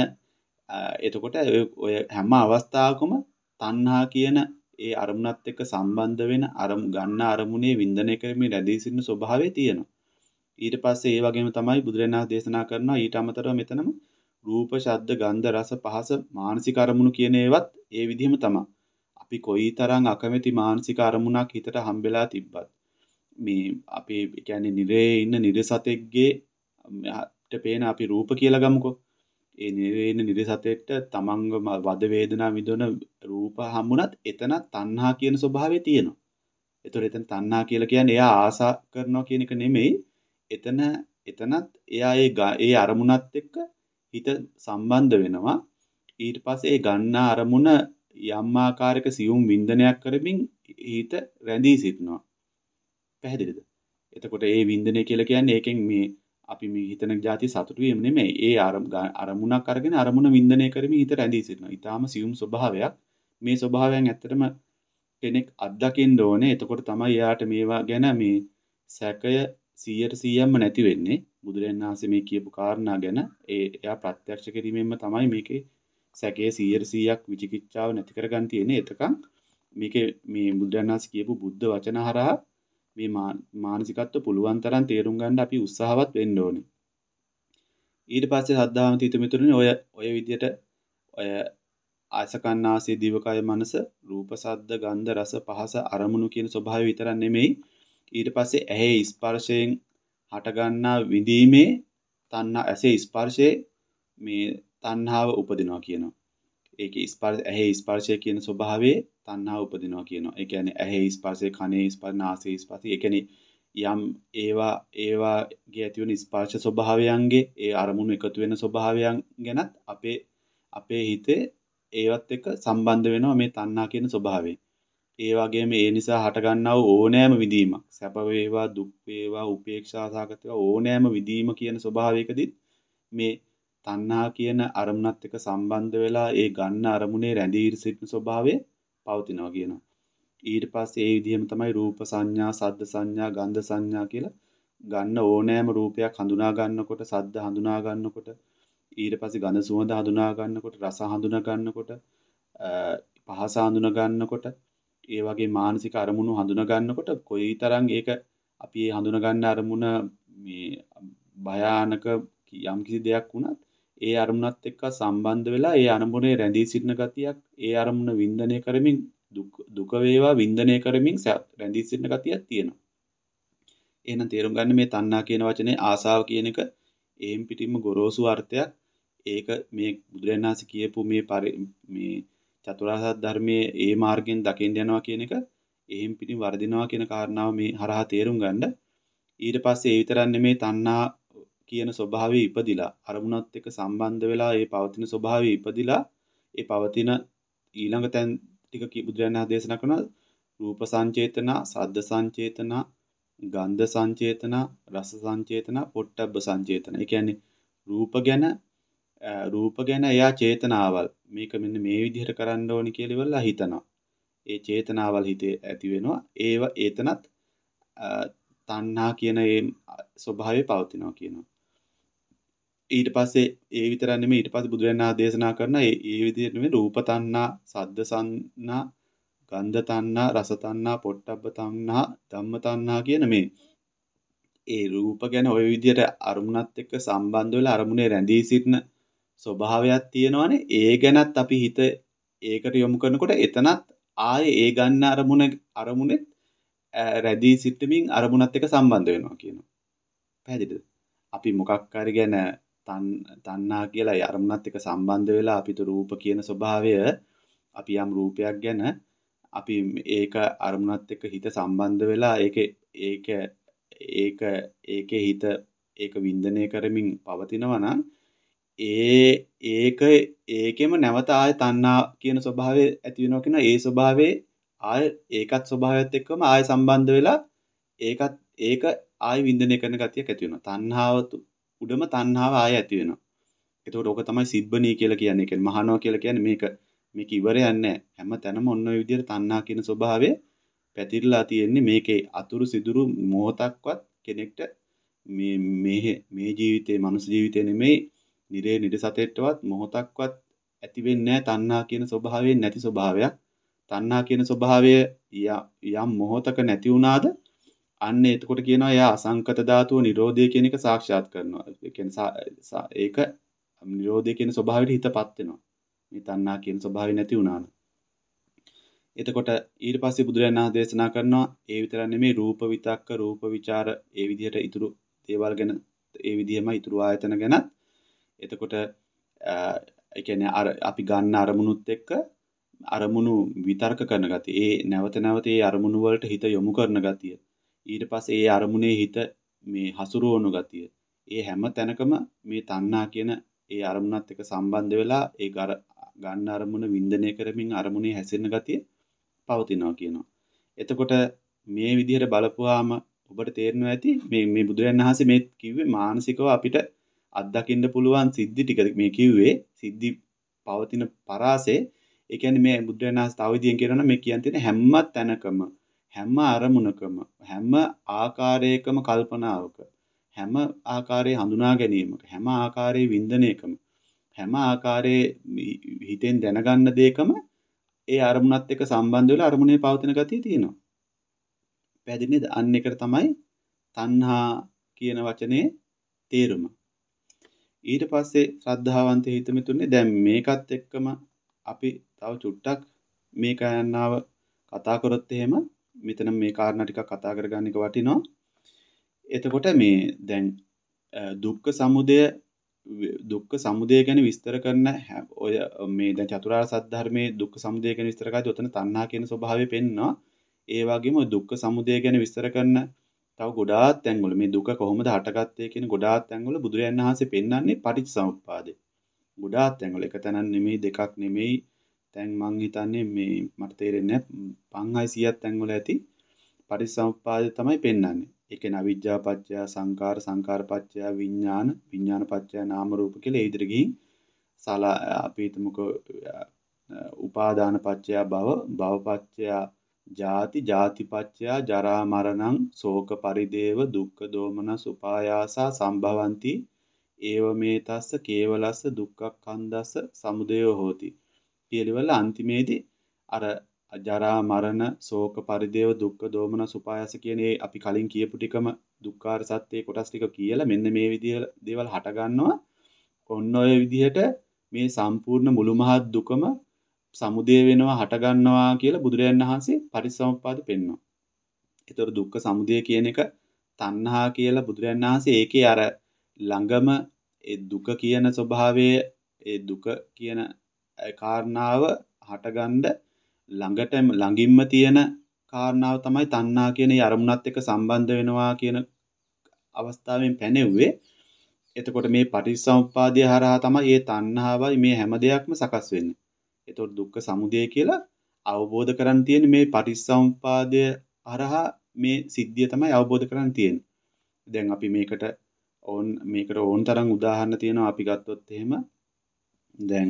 එතකොට ඔය හැම අවස්ථාවකම තණ්හා කියන ඒ අරමුණත් එක්ක සම්බන්ධ වෙන අරමු ගන්න අරමුණේ වින්දනය කරමින් රැඳී සිටින ස්වභාවය තියෙනවා. ඊට පස්සේ ඒ වගේම තමයි බුදුරණාහි දේශනා කරනවා ඊට අමතරව මෙතනම රූප, ශබ්ද, ගන්ධ, රස, පහස මානසික අරමුණු කියන ඒවත් ඒ විදිහම තමයි. අපි කොයිතරම් අකමැති මානසික අරමුණක් හිතට හම්බෙලා තිබ්බත් මේ අපි කියන්නේ නිරේ ඉන්න නිරසතෙක්ගේ අපිට පේන අපි රූප කියලා ගමුකෝ. ඒ නිරේ ඉන්න නිරසතෙක්ට තමන්ව වද වේදනා විඳින රූප හම්බුණත් එතන තණ්හා කියන ස්වභාවය තියෙනවා. ඒතකොට එතන තණ්හා කියලා කියන්නේ එයා ආසා කරනවා කියන එක නෙමෙයි. එතන එතනත් එයා ඒ ඒ අරමුණත් එක්ක හිත සම්බන්ධ වෙනවා. ඊට පස්සේ ඒ ගන්නා අරමුණ යම් ආකාරයක සියුම් වින්දනයක් කරමින් හිත රැඳී සිටිනවා. පැහැදිලිද? එතකොට ඒ වින්දනය කියලා කියන්නේ ඒකෙන් මේ අපි මේ හිතන જાති සතුටු වීම නෙමෙයි. ඒ අරමුණක් අරගෙන අරමුණ වින්දනය කරමින් හිත රැඳී සිටිනවා. ඊටාම සියුම් ස්වභාවයක්. මේ ස්වභාවයන් ඇත්තටම කෙනෙක් අත්දකින්න ඕනේ. එතකොට තමයි යාට මේවා ගැන මේ සැකය සීයට සීයක්ම නැති වෙන්නේ. බුදුරජාණන් වහන්සේ මේ කියපු කාරණා ගැන ඒ එයා ප්‍රත්‍යක්ෂ කිරීමෙන්ම තමයි මේකේ සැකයේ සීයට සීයක් විචිකිච්ඡාව නැති කරගන්න තියෙන්නේ. එතකන් මේකේ මේ බුදුරජාණන් වහන්සේ කියපු බුද්ධ වචන හරහා මේ මානසිකත්ව පුළුවන් තරම් තේරුම් ගන්න අපි උත්සාහවත් වෙන්න ඕනේ. ඊට පස්සේ සද්ධාවන්ත හිතමිතුරුනේ ඔය ඔය විදියට ඔය ආසකන්නාසී දිවකය මනස රූප සද්ද ගන්ධ රස පහස අරමුණු කියන ස්වභාවය විතරක් නෙමෙයි. ඊට පස්සේ ඇහි ස්පර්ශයෙන් හටගන්නා විඳීමේ තණ්හා ඇසේ ස්පර්ශයේ මේ තණ්හාව උපදිනවා කියනවා. ඒකේ ස්පර්ශ ඇහි ස්පර්ශය කියන ස්වභාවයේ තණ්හාව උපදිනවා කියනවා. ඒ කියන්නේ ඇහි ස්පර්ශය, කනේ ස්පර්ශ, නාසයේ ස්පර්ශය. ඒ කියන්නේ යම් ඒවා ඒවාගේ ඇති වෙන ස්පර්ශ ස්වභාවයන්ගේ ඒ අරමුණු එකතු වෙන ස්වභාවයන් ගැනත් අපේ අපේ හිතේ ඒවත් එක්ක සම්බන්ධ වෙනවා මේ තණ්හා කියන ස්වභාවය. ඒ වගේම ඒ නිසා හටගන්නා වූ ඕනෑම විදීමක් සැප වේවා දුක් වේවා උපේක්ෂා සහගත වේවා ඕනෑම විදීම කියන ස්වභාවයකදී මේ තණ්හා කියන අරමුණත් එක්ක සම්බන්ධ වෙලා ඒ ගන්න අරමුණේ රැඳී සිටින ස්වභාවය පවතිනවා කියනවා. ඊට පස්සේ ඒ විදිහම තමයි රූප සංඥා, සද්ද සංඥා, ගන්ධ සංඥා කියලා ගන්න ඕනෑම රූපයක් හඳුනා ගන්නකොට, සද්ද හඳුනා ගන්නකොට, ඊට පස්සේ ගඳ සුවඳ හඳුනා ගන්නකොට, රස හඳුනා ගන්නකොට, පහස හඳුනා ගන්නකොට, ඒ වගේ මානසික අරමුණු හඳුනා ගන්නකොට කොයිතරම් ඒක අපි මේ හඳුනා ගන්න අරමුණ මේ භයානක යම් කිසි දෙයක් වුණත් ඒ අරමුණත් එක්ක සම්බන්ධ වෙලා ඒ අරමුණේ රැඳී සිටින ගතියක් ඒ අරමුණ වින්දනය කරමින් දුක් දුක වේවා වින්දනය කරමින් රැඳී සිටින ගතියක් තියෙනවා. එහෙනම් තේරුම් ගන්න මේ තණ්හා කියන වචනේ ආසාව කියන එක එහෙම් පිටින්ම ගොරෝසු අර්ථයක්. ඒක මේ බුදුරජාණන් වහන්සේ කියපු මේ මේ චතුරාර්ය සත්‍ය ධර්මයේ ඒ මාර්ගයෙන් දකින්න යනවා කියන එක එහෙම් පිටින් වර්ධිනවා කියන කාරණාව මේ හරහා තේරුම් ගන්න. ඊට පස්සේ ඒ විතරක් නෙමේ තණ්හා කියන ස්වභාවය ඉපදිලා අරමුණත් එක්ක සම්බන්ධ වෙලා ඒ පවතින ස්වභාවය ඉපදිලා ඒ පවතින ඊළඟ තැන් ටික කී බුදුරජාණන් දේශනා කරන රූප සංචේතන, සද්ද සංචේතන, ගන්ධ සංචේතන, රස සංචේතන, පොට්ටබ්බ සංචේතන. ඒ කියන්නේ රූප ගැන රූප ගැන එයා චේතනාවල් මේක මෙන්න මේ විදිහට කරන්න ඕනි කියලා ඉවරලා හිතනවා. ඒ චේතනාවල් හිතේ ඇති වෙනවා. ඒව ඒතනත් තණ්හා කියන ඒ ස්වභාවය පවතිනවා කියනවා. ඊට පස්සේ ඒ විතරක් නෙමෙයි ඊට පස්සේ බුදුරජාණන් දේශනා කරන ඒ ඒ විදිහට නෙමෙයි රූප තණ්හා, සද්ද තණ්හා, ගන්ධ තණ්හා, රස තණ්හා, පොට්ටබ්බ තණ්හා, ධම්ම තණ්හා කියන මේ ඒ රූප ගැන ওই විදිහට අරමුණත් එක්ක සම්බන්ධ වෙලා අරමුණේ රැඳී සිටින ස්වභාවයක් තියෙනවානේ. ඒ ගැනත් අපි හිත ඒකට යොමු කරනකොට එතනත් ආයේ ඒ ගන්න අරමුණ අරමුණෙත් රැඳී සිටමින් අරමුණත් එක්ක සම්බන්ධ වෙනවා කියනවා. පැහැදිලිද? අපි මොකක් හරි ගැන තණ්හා කියලා ඒ අරමුණත් එක්ක සම්බන්ධ වෙලා අපිට රූප කියන ස්වභාවය අපි යම් රූපයක් ගැන අපි ඒක අරමුණත් එක්ක හිත සම්බන්ධ වෙලා ඒකේ ඒක ඒක ඒකේ හිත ඒක වින්දනය කරමින් පවතිනවා නම් ඒ ඒක ඒකෙම නැවත ආය තණ්හා කියන ස්වභාවය ඇති වෙනවා කියන ඒ ස්වභාවයේ ආය ඒකත් ස්වභාවයත් එක්කම ආය සම්බන්ධ වෙලා ඒකත් ඒක ආය වින්දනය කරන ගතියක් ඇති වෙනවා. තණ්හාව උඩම තණ්හාව ආය ඇති වෙනවා. එතකොට ඕක තමයි සිබ්බණී කියලා කියන්නේ. ඒ කියන්නේ මහානෝ කියලා කියන්නේ මේක මේක ඉවරයක් නැහැ. හැම තැනම ඔන්න ඔය විදිහට තණ්හා කියන ස්වභාවය පැතිරලා තියෙන්නේ. මේකේ අතුරු සිදුරු මොහොතක්වත් කෙනෙක්ට මේ මේ මේ ජීවිතේ මනුස්ස ජීවිතේ නෙමෙයි නිරේ නිරසතේට්ටවත් මොහොතක්වත් ඇති වෙන්නේ නැහැ තණ්හා කියන ස්වභාවයෙන් නැති ස්වභාවයක්. තණ්හා කියන ස්වභාවය යම් මොහොතක නැති වුණාද අන්න එතකොට කියනවා එයා අසංකත ධාතුව නිරෝධය කියන එක සාක්ෂාත් කරනවා. ඒ කියන්නේ ඒක නිරෝධය කියන ස්වභාවයට හිතපත් වෙනවා. මේ තණ්හා කියන ස්වභාවය නැති වුණාම. එතකොට ඊට පස්සේ බුදුරජාණන් වහන්සේ දේශනා කරනවා ඒ විතරක් නෙමෙයි රූප විතක්ක, රූප විචාර ඒ විදිහට ඊතුරු දේවල් ගැන ඒ විදිහම ඊතුරු ආයතන ගැනත් එතකොට ඒ කියන්නේ අර අපි ගන්න අරමුණුත් එක්ක අරමුණු විතර්ක කරන ගතිය. ඒ නැවත නැවත ඒ අරමුණු වලට හිත යොමු කරන ගතිය. ඊට පස්සේ ඒ අරමුණේ හිත මේ හසුරුවන ගතිය. ඒ හැම තැනකම මේ තණ්හා කියන ඒ අරමුණත් එක්ක සම්බන්ධ වෙලා ඒ ගන්න අරමුණ වින්දනය කරමින් අරමුණේ හැසිරෙන ගතිය පවතිනවා කියනවා. එතකොට මේ විදිහට බලපුවාම ඔබට තේරෙනවා ඇති මේ මේ බුදුරජාණන් වහන්සේ මේ කිව්වේ මානසිකව අපිට අත්දකින්න පුළුවන් සිද්ධි ටික මේ කිව්වේ සිද්ධි පවතින පරාසය. ඒ කියන්නේ මේ බුදුරජාණන් වහන්සේ තව විදිහෙන් කියනවා මේ කියන් තියෙන හැම තැනකම හැම අරමුණකම හැම ආකාරයකම කල්පනාවක හැම ආකාරයේ හඳුනා ගැනීමක හැම ආකාරයේ වින්දනයකම හැම ආකාරයේ හිතෙන් දැනගන්න දෙයකම ඒ අරමුණත් එක්ක සම්බන්ධ වෙලා අරමුණේ පවතින ගතිය තියෙනවා. පැහැදිලි නේද? අන්න එකට තමයි තණ්හා කියන වචනේ තේරුම. ඊට පස්සේ ශ්‍රද්ධාවන්ත හිතමිතුනේ දැන් මේකත් එක්කම අපි තව චුට්ටක් මේ කාරණාව කතා කරොත් එහෙම මෙතන මේ කාරණා ටිකක් කතා කරගන්න එක වටිනවා. එතකොට මේ දැන් දුක්ඛ සමුදය දුක්ඛ සමුදය ගැන විස්තර කරන ඔය මේ දැන් චතුරාර්ය සත්‍ය ධර්මයේ දුක්ඛ සමුදය ගැන විස්තර කරද්දී ඔතන තණ්හා කියන ස්වභාවය පෙන්නවා. ඒ වගේම දුක්ඛ සමුදය ගැන විස්තර කරන තව ගොඩාක් තැන්වල මේ දුක කොහොමද හටගත්තේ කියන ගොඩාක් තැන්වල බුදුරජාණන් වහන්සේ පෙන්වන්නේ පටිච්චසමුප්පාදේ. ගොඩාක් තැන්වල එක තැනක් නෙමෙයි දෙකක් නෙමෙයි. දැන් මං හිතන්නේ මේ මට තේරෙන්නේ පන්හයිසීයක් තැන්වල ඇති පටිච්චසමුප්පාදේ තමයි පෙන්වන්නේ. ඒ කියන්නේ අවිජ්ජා පත්‍ය සංකාර සංකාර පත්‍ය විඥාන විඥාන පත්‍ය නාම රූප කියලා ඒ විදිහට ගිහින් සලා අපි හිතමුකෝ උපාදාන පත්‍ය භව භව පත්‍ය ජාති ජාති පත්‍ය ජරා මරණං ශෝක පරිදේව දුක්ඛ දෝමනස් උපායාසා සම්භවಂತಿ ඒව මේතස්ස කේවලස්ස දුක්ඛක්ඛන්දස්ස සමුදයෝ හෝති කියලවල අන්තිමේදී අර ජරා මරණ ශෝක පරිදේව දුක්ඛ දෝමනස් උපායාස කියන ඒ අපි කලින් කියපු ටිකම දුක්ඛාර සත්‍යයේ කොටස් ටික කියලා මෙන්න මේ විදිය දේවල් හට ගන්නවා. ඔන්න ඔය විදිහට මේ සම්පූර්ණ මුළු මහත් දුකම සමුදය වෙනවා හට ගන්නවා කියලා බුදුරජාණන් වහන්සේ පටිච්චසමුප්පාද පෙන්වනවා. ඒතර දුක්ඛ සමුදය කියන එක තණ්හා කියලා බුදුරජාණන් වහන්සේ ඒකේ අර ළඟම ඒ දුක කියන ස්වභාවය ඒ දුක කියන කාරණාව හටගන්න ළඟට ළඟින්ම තියෙන කාරණාව තමයි තණ්හා කියන ඒ අරමුණත් එක්ක සම්බන්ධ වෙනවා කියන අවස්ථාවෙන් පැනෙව්වේ. එතකොට මේ පටිච්චසමුප්පාදය හරහා තමයි මේ තණ්හාවයි මේ හැම දෙයක්ම සකස් වෙන්නේ. එතකොට දුක්ඛ සමුදය කියලා අවබෝධ කරන් තියෙන මේ පටිච්චසමුප්පාදය හරහා මේ සිද්ධිය තමයි අවබෝධ කරන් තියෙන්නේ. දැන් අපි මේකට ඕන් මේකට ඕන තරම් උදාහරණ තියෙනවා. අපි ගත්තොත් එහෙම දැන්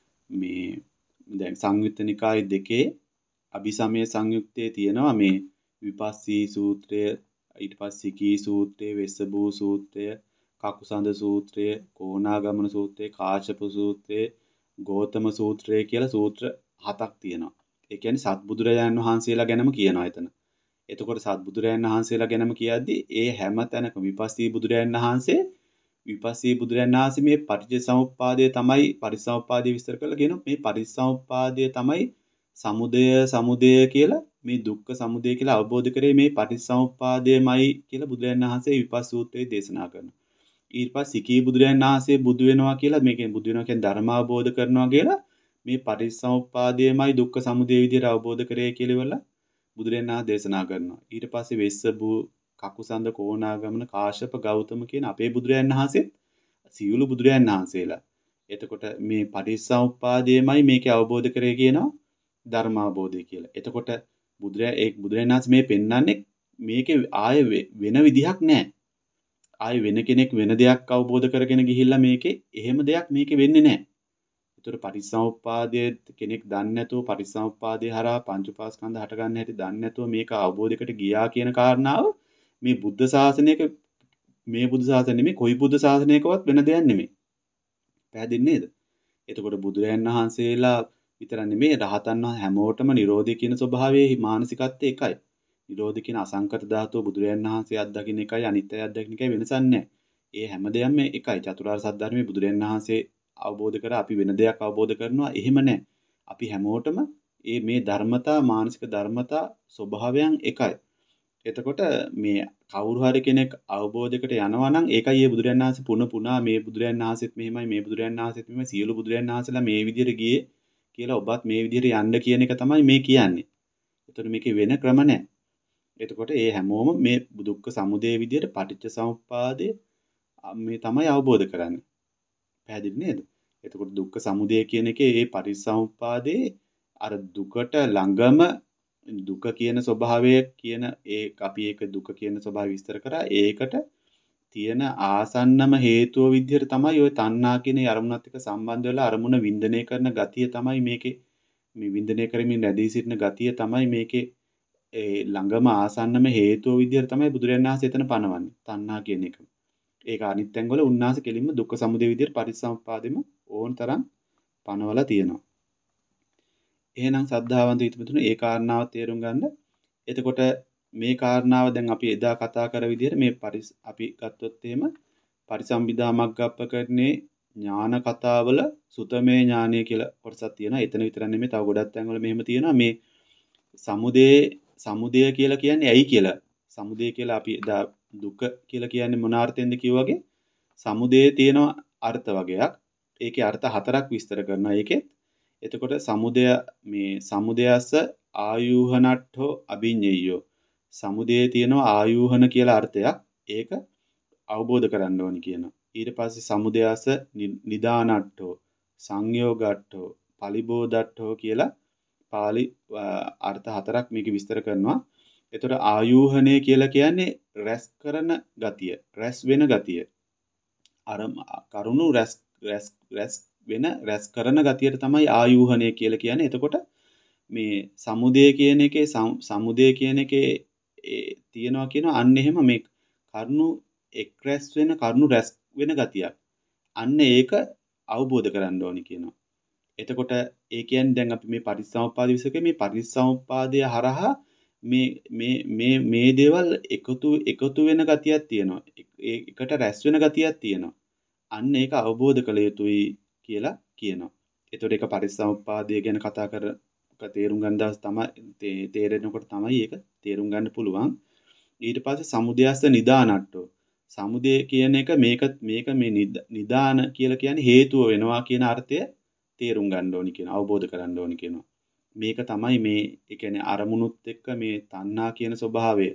මේ දැන් සංයුත්ත නිකාය දෙකේ අபிසමය සංයුත්තේ තියෙනවා මේ විපස්සී සූත්‍රය, ඊට පස්සේ සිකී සූත්‍රය, වෙස්සබූ සූත්‍රය, කකුසඳ සූත්‍රය, කෝණාගමන සූත්‍රය, කාශ්‍යප සූත්‍රය, ගෝතම සූත්‍රය කියලා සූත්‍ර හතක් තියෙනවා. ඒ කියන්නේ සත්බුදුරජාණන් වහන්සේලා ගැනම කියනවා එතන. එතකොට සත්බුදුරජාණන් වහන්සේලා ගැනම කියද්දී ඒ හැම තැනකම විපස්සී බුදුරජාණන් වහන්සේ විපස්සී බුදුරජාණන් වහන්සේ මේ පටිච්චසමුප්පාදය තමයි පරිසමුප්පාදය විස්තර කරලා කියනවා. මේ පරිසමුප්පාදය තමයි සමුදය සමුදය කියලා මේ දුක්ඛ සමුදය කියලා අවබෝධ කරේ මේ පටිච්චසමුප්පාදයමයි කියලා බුදුරජාණන් වහන්සේ විපස්සී සූත්‍රයේ දේශනා කරනවා. ඊට පස්සේ සිකී බුදුරජාණන් වහන්සේ බුදු වෙනවා කියලා මේකෙන් බුදු වෙනවා කියන්නේ ධර්ම අවබෝධ කරනවා කියලා මේ පටිච්චසමුප්පාදයමයි දුක්ඛ සමුදය විදිහට අවබෝධ කරේ කියලා ඉවරලා බුදුරජාණන් වහන්සේ දේශනා කරනවා. ඊට පස්සේ වෙස්සබු කකුසඳ කෝණාගමන කාශ්‍යප ගෞතම කියන අපේ බුදුරජාණන් වහන්සේත් සියලු බුදුරජාණන් වහන්සේලා. එතකොට මේ පටිච්චසමුප්පාදයමයි මේකේ අවබෝධ කරේ කියනවා ධර්ම අවබෝධය කියලා. එතකොට බුදුරජා ඒ බුදුරජාණන් වහන්සේ මේ පෙන්වන්නේ මේකේ ආය වෙන විදිහක් නැහැ. ආය වෙන කෙනෙක් වෙන දෙයක් අවබෝධ කරගෙන ගිහිල්ලා මේකේ එහෙම දෙයක් මේකේ වෙන්නේ නැහැ. ඒතර පටිච්චසමුප්පාදයේ කෙනෙක් දන්නේ නැතුව පටිච්චසමුප්පාදේ හරහා පංච උපාස්කන්ධ හට ගන්න හැටි දන්නේ නැතුව මේක අවබෝධයකට ගියා කියන කාරණාව මේ බුද්ධ ශාසනයක මේ බුද්ධ ශාසනය නෙමෙයි කොයි බුද්ධ ශාසනයකවත් වෙන දෙයක් නෙමෙයි. පැහැදිලි නේද? එතකොට බුදුරජාණන් වහන්සේලා විතර නෙමෙයි රහතන් හැමෝටම නිරෝධය කියන ස්වභාවයේ මානසිකත්වය එකයි. නිරෝධය කියන අසංකත ධාතුව බුදුරජාණන් වහන්සේ අත්දකින්න එකයි අනිත්‍යය අත්දකින්න එකයි වෙනසක් නැහැ. ඒ හැම දෙයක්ම එකයි. චතුරාර්ය සත්‍ය ධර්මයේ බුදුරජාණන් වහන්සේ අවබෝධ කර අපි වෙන දෙයක් අවබෝධ කරනවා එහෙම නැහැ. අපි හැමෝටම මේ මේ ධර්මතා මානසික ධර්මතා ස්වභාවයන් එකයි. එතකොට මේ කවුරු හරි කෙනෙක් අවබෝධයකට යනවා නම් ඒකයි මේ බුදුරජාණන් වහන්සේ පුන පුනා මේ බුදුරජාණන් වහන්සේත් මෙහෙමයි මේ බුදුරජාණන් වහන්සේත් මෙහෙමයි සියලු බුදුරජාණන් වහන්සේලා මේ විදිහට ගියේ කියලා ඔබත් මේ විදිහට යන්න කියන එක තමයි මේ කියන්නේ. එතකොට මේකේ වෙන ක්‍රම නැහැ. එතකොට මේ හැමෝම මේ දුක්ඛ සමුදය විදිහට පටිච්ච සමුප්පාදය මේ තමයි අවබෝධ කරන්නේ. පැහැදිලි නේද? එතකොට දුක්ඛ සමුදය කියන එකේ මේ පටිච්චසමුප්පාදේ අර දුකට ළඟම දුක කියන ස්වභාවය කියන ඒ අපි ඒක දුක කියන ස්වභාවය විස්තර කරා. ඒකට තියෙන ආසන්නම හේතුව විදිහට තමයි ওই තණ්හා කියන අරමුණත් එක්ක සම්බන්ධ වෙලා අරමුණ වින්දනය කරන ගතිය තමයි මේකේ මේ වින්දනය කරමින් රැඳී සිටින ගතිය තමයි මේකේ ඒ ළඟම ආසන්නම හේතුව විදිහට තමයි බුදුරජාණන් වහන්සේ එතන පනවන්නේ තණ්හා කියන එක. ඒක අනිත් තැන්වල උන්වහන්සේ කෙලින්ම දුක්ඛ සමුදය විදිහට පරිසම්පාදෙම ඕන තරම් පනවලා තියෙනවා. එහෙනම් සද්ධාවන්ත හිතමිතුනේ ඒ කාරණාව තේරුම් ගන්න. එතකොට මේ කාරණාව දැන් අපි එදා කතා කර විදිහට මේ පරිස් අපි ගත්තොත් එහෙම පරිසම්බිදා මග්ගප්පකරණේ ඥාන කතාවල සුතමේ ඥානය කියලා කොටසක් තියෙනවා. එතන විතර නෙමෙයි තව ගොඩක් තැන්වල මෙහෙම තියෙනවා. මේ සමුදේ සමුදය කියලා කියන්නේ ඇයි කියලා. සමුදය කියලා අපි එදා දුක කියලා කියන්නේ මොන අර්ථයෙන්ද කිව්වගේ සමුදේ තියෙන අර්ථ වගේක්. ඒකේ අර්ථ හතරක් විස්තර කරනවා ඒකෙත්. එතකොට සමුදය මේ සමුදයස්ස ආයූහනට්ඨෝ අභිඤ්ඤයෝ සමුදයේ තියෙනවා ආයූහන කියලා අර්ථයක්. ඒක අවබෝධ කරගන්න ඕනි කියනවා. ඊට පස්සේ සමුදයස්ස නිදානට්ඨෝ සංයෝගට්ඨෝ පලිබෝධට්ඨෝ කියලා පාලි අර්ථ හතරක් මේක විස්තර කරනවා. එතකොට ආයූහණය කියලා කියන්නේ රැස් කරන ගතිය, රැස් වෙන ගතිය. අර කරුණු රැස් රැස් රැස් වෙන රැස් කරන ගතියට තමයි ආයූහණය කියලා කියන්නේ. එතකොට මේ සමුදය කියන එකේ සමුදය කියන එකේ තියනවා කියනවා අන්න එහෙම මේ කරුණු එක් රැස් වෙන කරුණු රැස් වෙන ගතියක්. අන්න ඒක අවබෝධ කරගන්න ඕනි කියනවා. එතකොට ඒ කියන්නේ දැන් අපි මේ පටිච්චසමුප්පාද විශ්කේ මේ පටිච්චසමුප්පාදය හරහා මේ මේ මේ මේ දේවල් එකතු එකතු වෙන ගතියක් තියෙනවා. ඒකට රැස් වෙන ගතියක් තියෙනවා. අන්න ඒක අවබෝධ කළ යුතුයි කියලා කියනවා. එතකොට ඒක පටිච්චසමුප්පාදය ගැන කතා කර තේරුම් ගන්න දවස් තමයි තේරෙනකොට තමයි ඒක තේරුම් ගන්න පුළුවන්. ඊට පස්සේ සමුදයස්ස නිදානට්ඨෝ. සමුදය කියන එක මේක මේක මේ නිදාන කියලා කියන්නේ හේතුව වෙනවා කියන අර්ථය තේරුම් ගන්න ඕනි කියන අවබෝධ කරගන්න ඕනි කියනවා. මේක තමයි මේ ඒ කියන්නේ අරමුණුත් එක්ක මේ තණ්හා කියන ස්වභාවය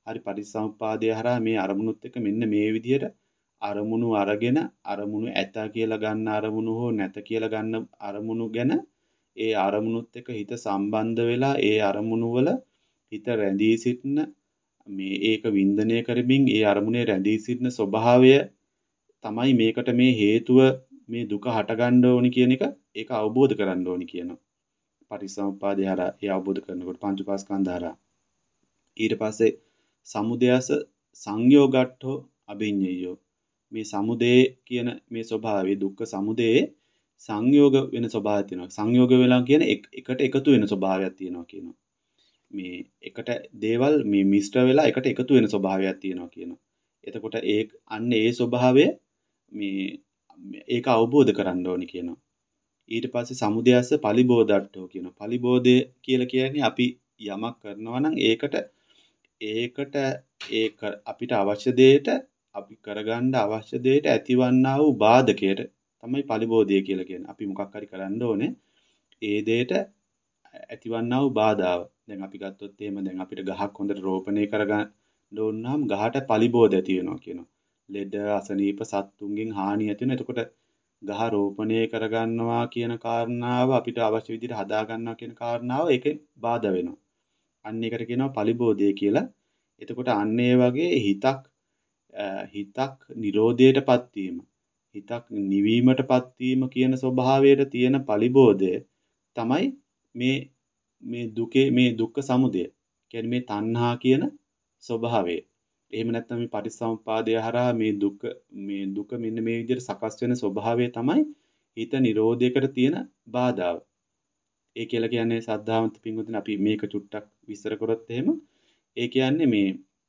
හරි පටිච්චසමුප්පාදය හරහා මේ අරමුණුත් එක්ක මෙන්න මේ විදිහට අරමුණු අරගෙන අරමුණු ඇත කියලා ගන්න අරමුණු හෝ නැත කියලා ගන්න අරමුණු ගැන ඒ අරමුණුත් එක්ක හිත සම්බන්ධ වෙලා ඒ අරමුණු වල හිත රැඳී සිටින මේ ඒක වින්දනය කරමින් ඒ අරමුණේ රැඳී සිටින ස්වභාවය තමයි මේකට මේ හේතුව මේ දුක හටගන්න ඕනි කියන එක ඒක අවබෝධ කරගන්න ඕනි කියනවා. පටිච්චසමුප්පාදය හරහා ඒ අවබෝධ කරනකොට පංච උපාස්කන්ධ හරහා ඊට පස්සේ සමුදයස සංයෝගට්ඨෝ අභිඤ්ඤයෝ මේ සමුදේ කියන මේ ස්වභාවය දුක්ඛ සමුදේ සංයෝග වෙන ස්වභාවයක් තියෙනවා. සංයෝග වෙලා කියන එකට එකතු වෙන ස්වභාවයක් තියෙනවා කියනවා. මේ එකට දේවල් මේ මිශ්‍ර වෙලා එකට එකතු වෙන ස්වභාවයක් තියෙනවා කියනවා. එතකොට ඒ අන්න ඒ ස්වභාවය මේ ඒක අවබෝධ කරගන්න ඕනි කියනවා. ඊට පස්සේ සමුදයස්ස පලිබෝධට්ඨෝ කියනවා. පලිබෝධය කියලා කියන්නේ අපි යමක් කරනවා නම් ඒකට ඒකට ඒක අපිට අවශ්‍ය දෙයට අපි කරගන්න අවශ්‍ය දෙයට ඇතිවන්නා වූ බාධකයට තමයි පලිබෝධය කියලා කියන්නේ. අපි මොකක් හරි කරන්න ඕනේ ඒ දෙයට ඇතිවන්නා වූ බාධාව. දැන් අපි ගත්තොත් එහෙම දැන් අපිට ගහක් හොඳට රෝපණය කරගන්න ඕන නම් ගහට පලිබෝධ ඇති වෙනවා කියනවා. ලෙඩ අසනීප සත්තුන්ගෙන් හානිය ඇති වෙනවා. එතකොට ගහ රෝපණය කරගන්නවා කියන කාරණාව අපිට අවශ්‍ය විදිහට හදා ගන්නවා කියන කාරණාව ඒකේ බාධා වෙනවා. අන්න ඒකට කියනවා පලිබෝධය කියලා. එතකොට අන්න ඒ වගේ හිතක් හිතක් නිරෝධයටපත් වීම හිතක් නිවීමටපත් වීම කියන ස්වභාවයට තියෙන පලිබෝධය තමයි මේ මේ දුකේ මේ දුක්ඛ සමුදය. කියන්නේ මේ තණ්හා කියන ස්වභාවය. එහෙම නැත්නම් මේ පටිච්චසමුප්පාදය හරහා මේ දුක මේ දුක මෙන්න මේ විදිහට සකස් වෙන ස්වභාවය තමයි හිත නිරෝධයකට තියෙන බාධාව. ඒ කියලා කියන්නේ සද්ධාවන්ත පින්වතුනි අපි මේක චුට්ටක් විස්තර කරොත් එහෙම ඒ කියන්නේ මේ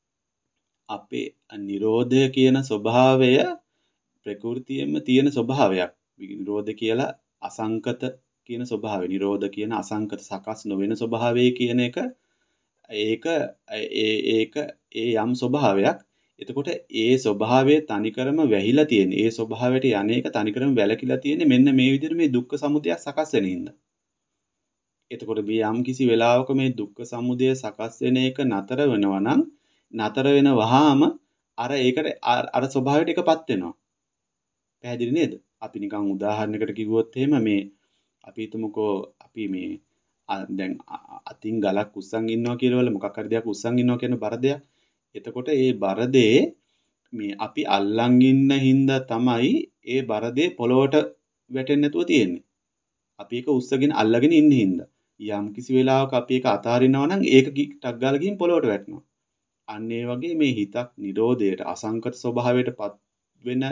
අපේ නිරෝධය කියන ස්වභාවය ප්‍රകൃතියෙම තියෙන ස්වභාවයක්. නිරෝධ කියලා අසංකත කියන ස්වභාවය. නිරෝධ කියන අසංකත සකස් නොවන ස්වභාවය කියන එක ඒක ඒ ඒක ඒ යම් ස්වභාවයක්. එතකොට ඒ ස්වභාවය තනිකරම වැහිලා තියෙන. ඒ ස්වභාවයට යන්නේක තනිකරම වැළකීලා තියෙන්නේ මෙන්න මේ විදිහට මේ දුක්ඛ සමුදය සකස් වෙන හින්දා. එතකොට මේ යම් කිසි වෙලාවක මේ දුක්ඛ සමුදය සකස් වෙන එක නතර වෙනවා නම් නතර වෙන වහාම අර ඒකට අර ස්වභාවයට එකපත් වෙනවා. පැහැදිලි නේද? අපි නිකන් උදාහරණයකට කිව්වොත් එහෙම මේ අපි හිතමුකෝ අපි මේ දැන් අතින් ගලක් උස්සන් ඉන්නවා කියලා මොකක් හරි දෙයක් උස්සන් ඉන්නවා කියන බර දෙයක්. එතකොට ඒ බර දේ මේ අපි අල්ලන් ඉන්න හින්දා තමයි ඒ බර දේ පොළොවට වැටෙන්නේ නැතුව තියෙන්නේ. අපි ඒක උස්සගෙන අල්ලගෙන ඉන්න හින්දා. යම් කිසි වෙලාවක අපි ඒක අතාරිනවා නම් ඒක ටක් ගාලා ගිහින් පොළොවට වැටෙනවා. අන්න ඒ වගේ මේ හිතක් නිරෝධයට අසංකත ස්වභාවයටපත් වෙන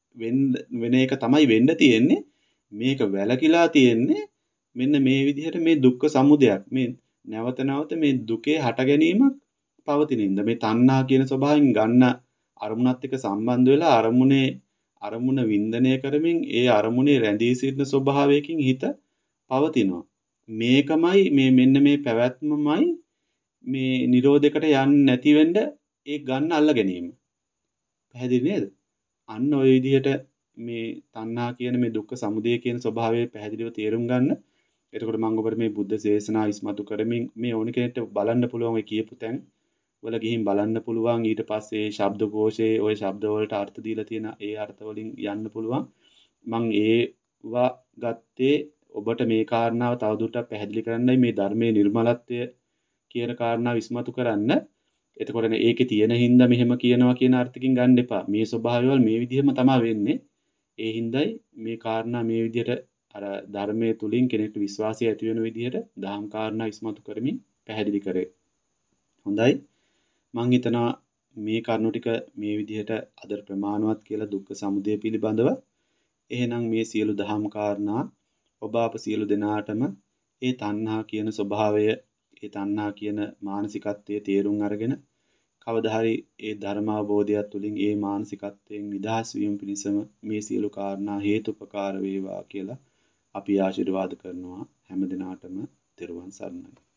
වෙන එක තමයි වෙන්න තියෙන්නේ. මේක වැළකීලා තියෙන්නේ මෙන්න මේ විදිහට මේ දුක්ඛ සමුදයක්. මේ නැවත නැවත මේ දුකේ හට ගැනීමක් පවතින ඉඳ මේ තණ්හා කියන ස්වභාවයෙන් ගන්න අරමුණත් එක්ක සම්බන්ධ වෙලා අරමුණේ අරමුණ වින්දනය කරමින් ඒ අරමුණේ රැඳී සිටින ස්වභාවයකින් හිත පවතිනවා. මේකමයි මේ මෙන්න මේ පැවැත්මමයි මේ නිරෝධයකට යන්නේ නැති වෙන්න ඒ ගන්න අල්ල ගැනීම. පැහැදිලි නේද? අන්න ওই විදිහට මේ තණ්හා කියන මේ දුක්ඛ සමුදය කියන ස්වභාවය පැහැදිලිව තේරුම් ගන්න. එතකොට මම ඔබට මේ බුද්ධ දේශනා ඉස්මතු කරමින් මේ ඕනි කෙනෙක්ට බලන්න පුළුවන් ඔය කියපු තැන් වල ගිහින් බලන්න පුළුවන්. ඊට පස්සේ ශබ්දකෝෂයේ ওই ශබ්ද වලට අර්ථ දීලා තියෙන ඒ අර්ථ වලින් යන්න පුළුවන්. මම ඒවා ගත්තේ ඔබට මේ කාරණාව තවදුරටත් පැහැදිලි කරන්නයි මේ ධර්මයේ නිර්මලත්වය කියන කාරණාව ඉස්මතු කරන්න. එතකොට ඒකේ තියෙන හින්දා මෙහෙම කියනවා කියන අර්ථකින් ගන්න එපා. මේ ස්වභාවයවල මේ විදිහම තමයි වෙන්නේ. ඒ හින්දායි මේ කාරණා මේ විදිහට අර ධර්මයේ තුලින් කෙනෙක්ට විශ්වාසය ඇති වෙන විදිහට දහම් කාරණා ඉස්මතු කරමින් පැහැදිලි කරේ. හොඳයි. මම හිතනවා මේ කරුණු ටික මේ විදිහට අද ප්‍රමාණවත් කියලා දුක්ඛ සමුදය පිළිබඳව. එහෙනම් මේ සියලු දහම් කාරණා ඔබ අප සියලු දෙනාටම ඒ තණ්හා කියන ස්වභාවය ඒ තණ්හා කියන මානසිකත්වයේ තේරුම් අරගෙන කවදා හරි ඒ ධර්ම අවබෝධයත් තුළින් ඒ මානසිකත්වයෙන් නිදහස් වීම පිණිසම මේ සියලු කාරණා හේතුපකාර වේවා කියලා අපි ආශිර්වාද කරනවා. හැම දිනාටම තෙරුවන් සරණයි.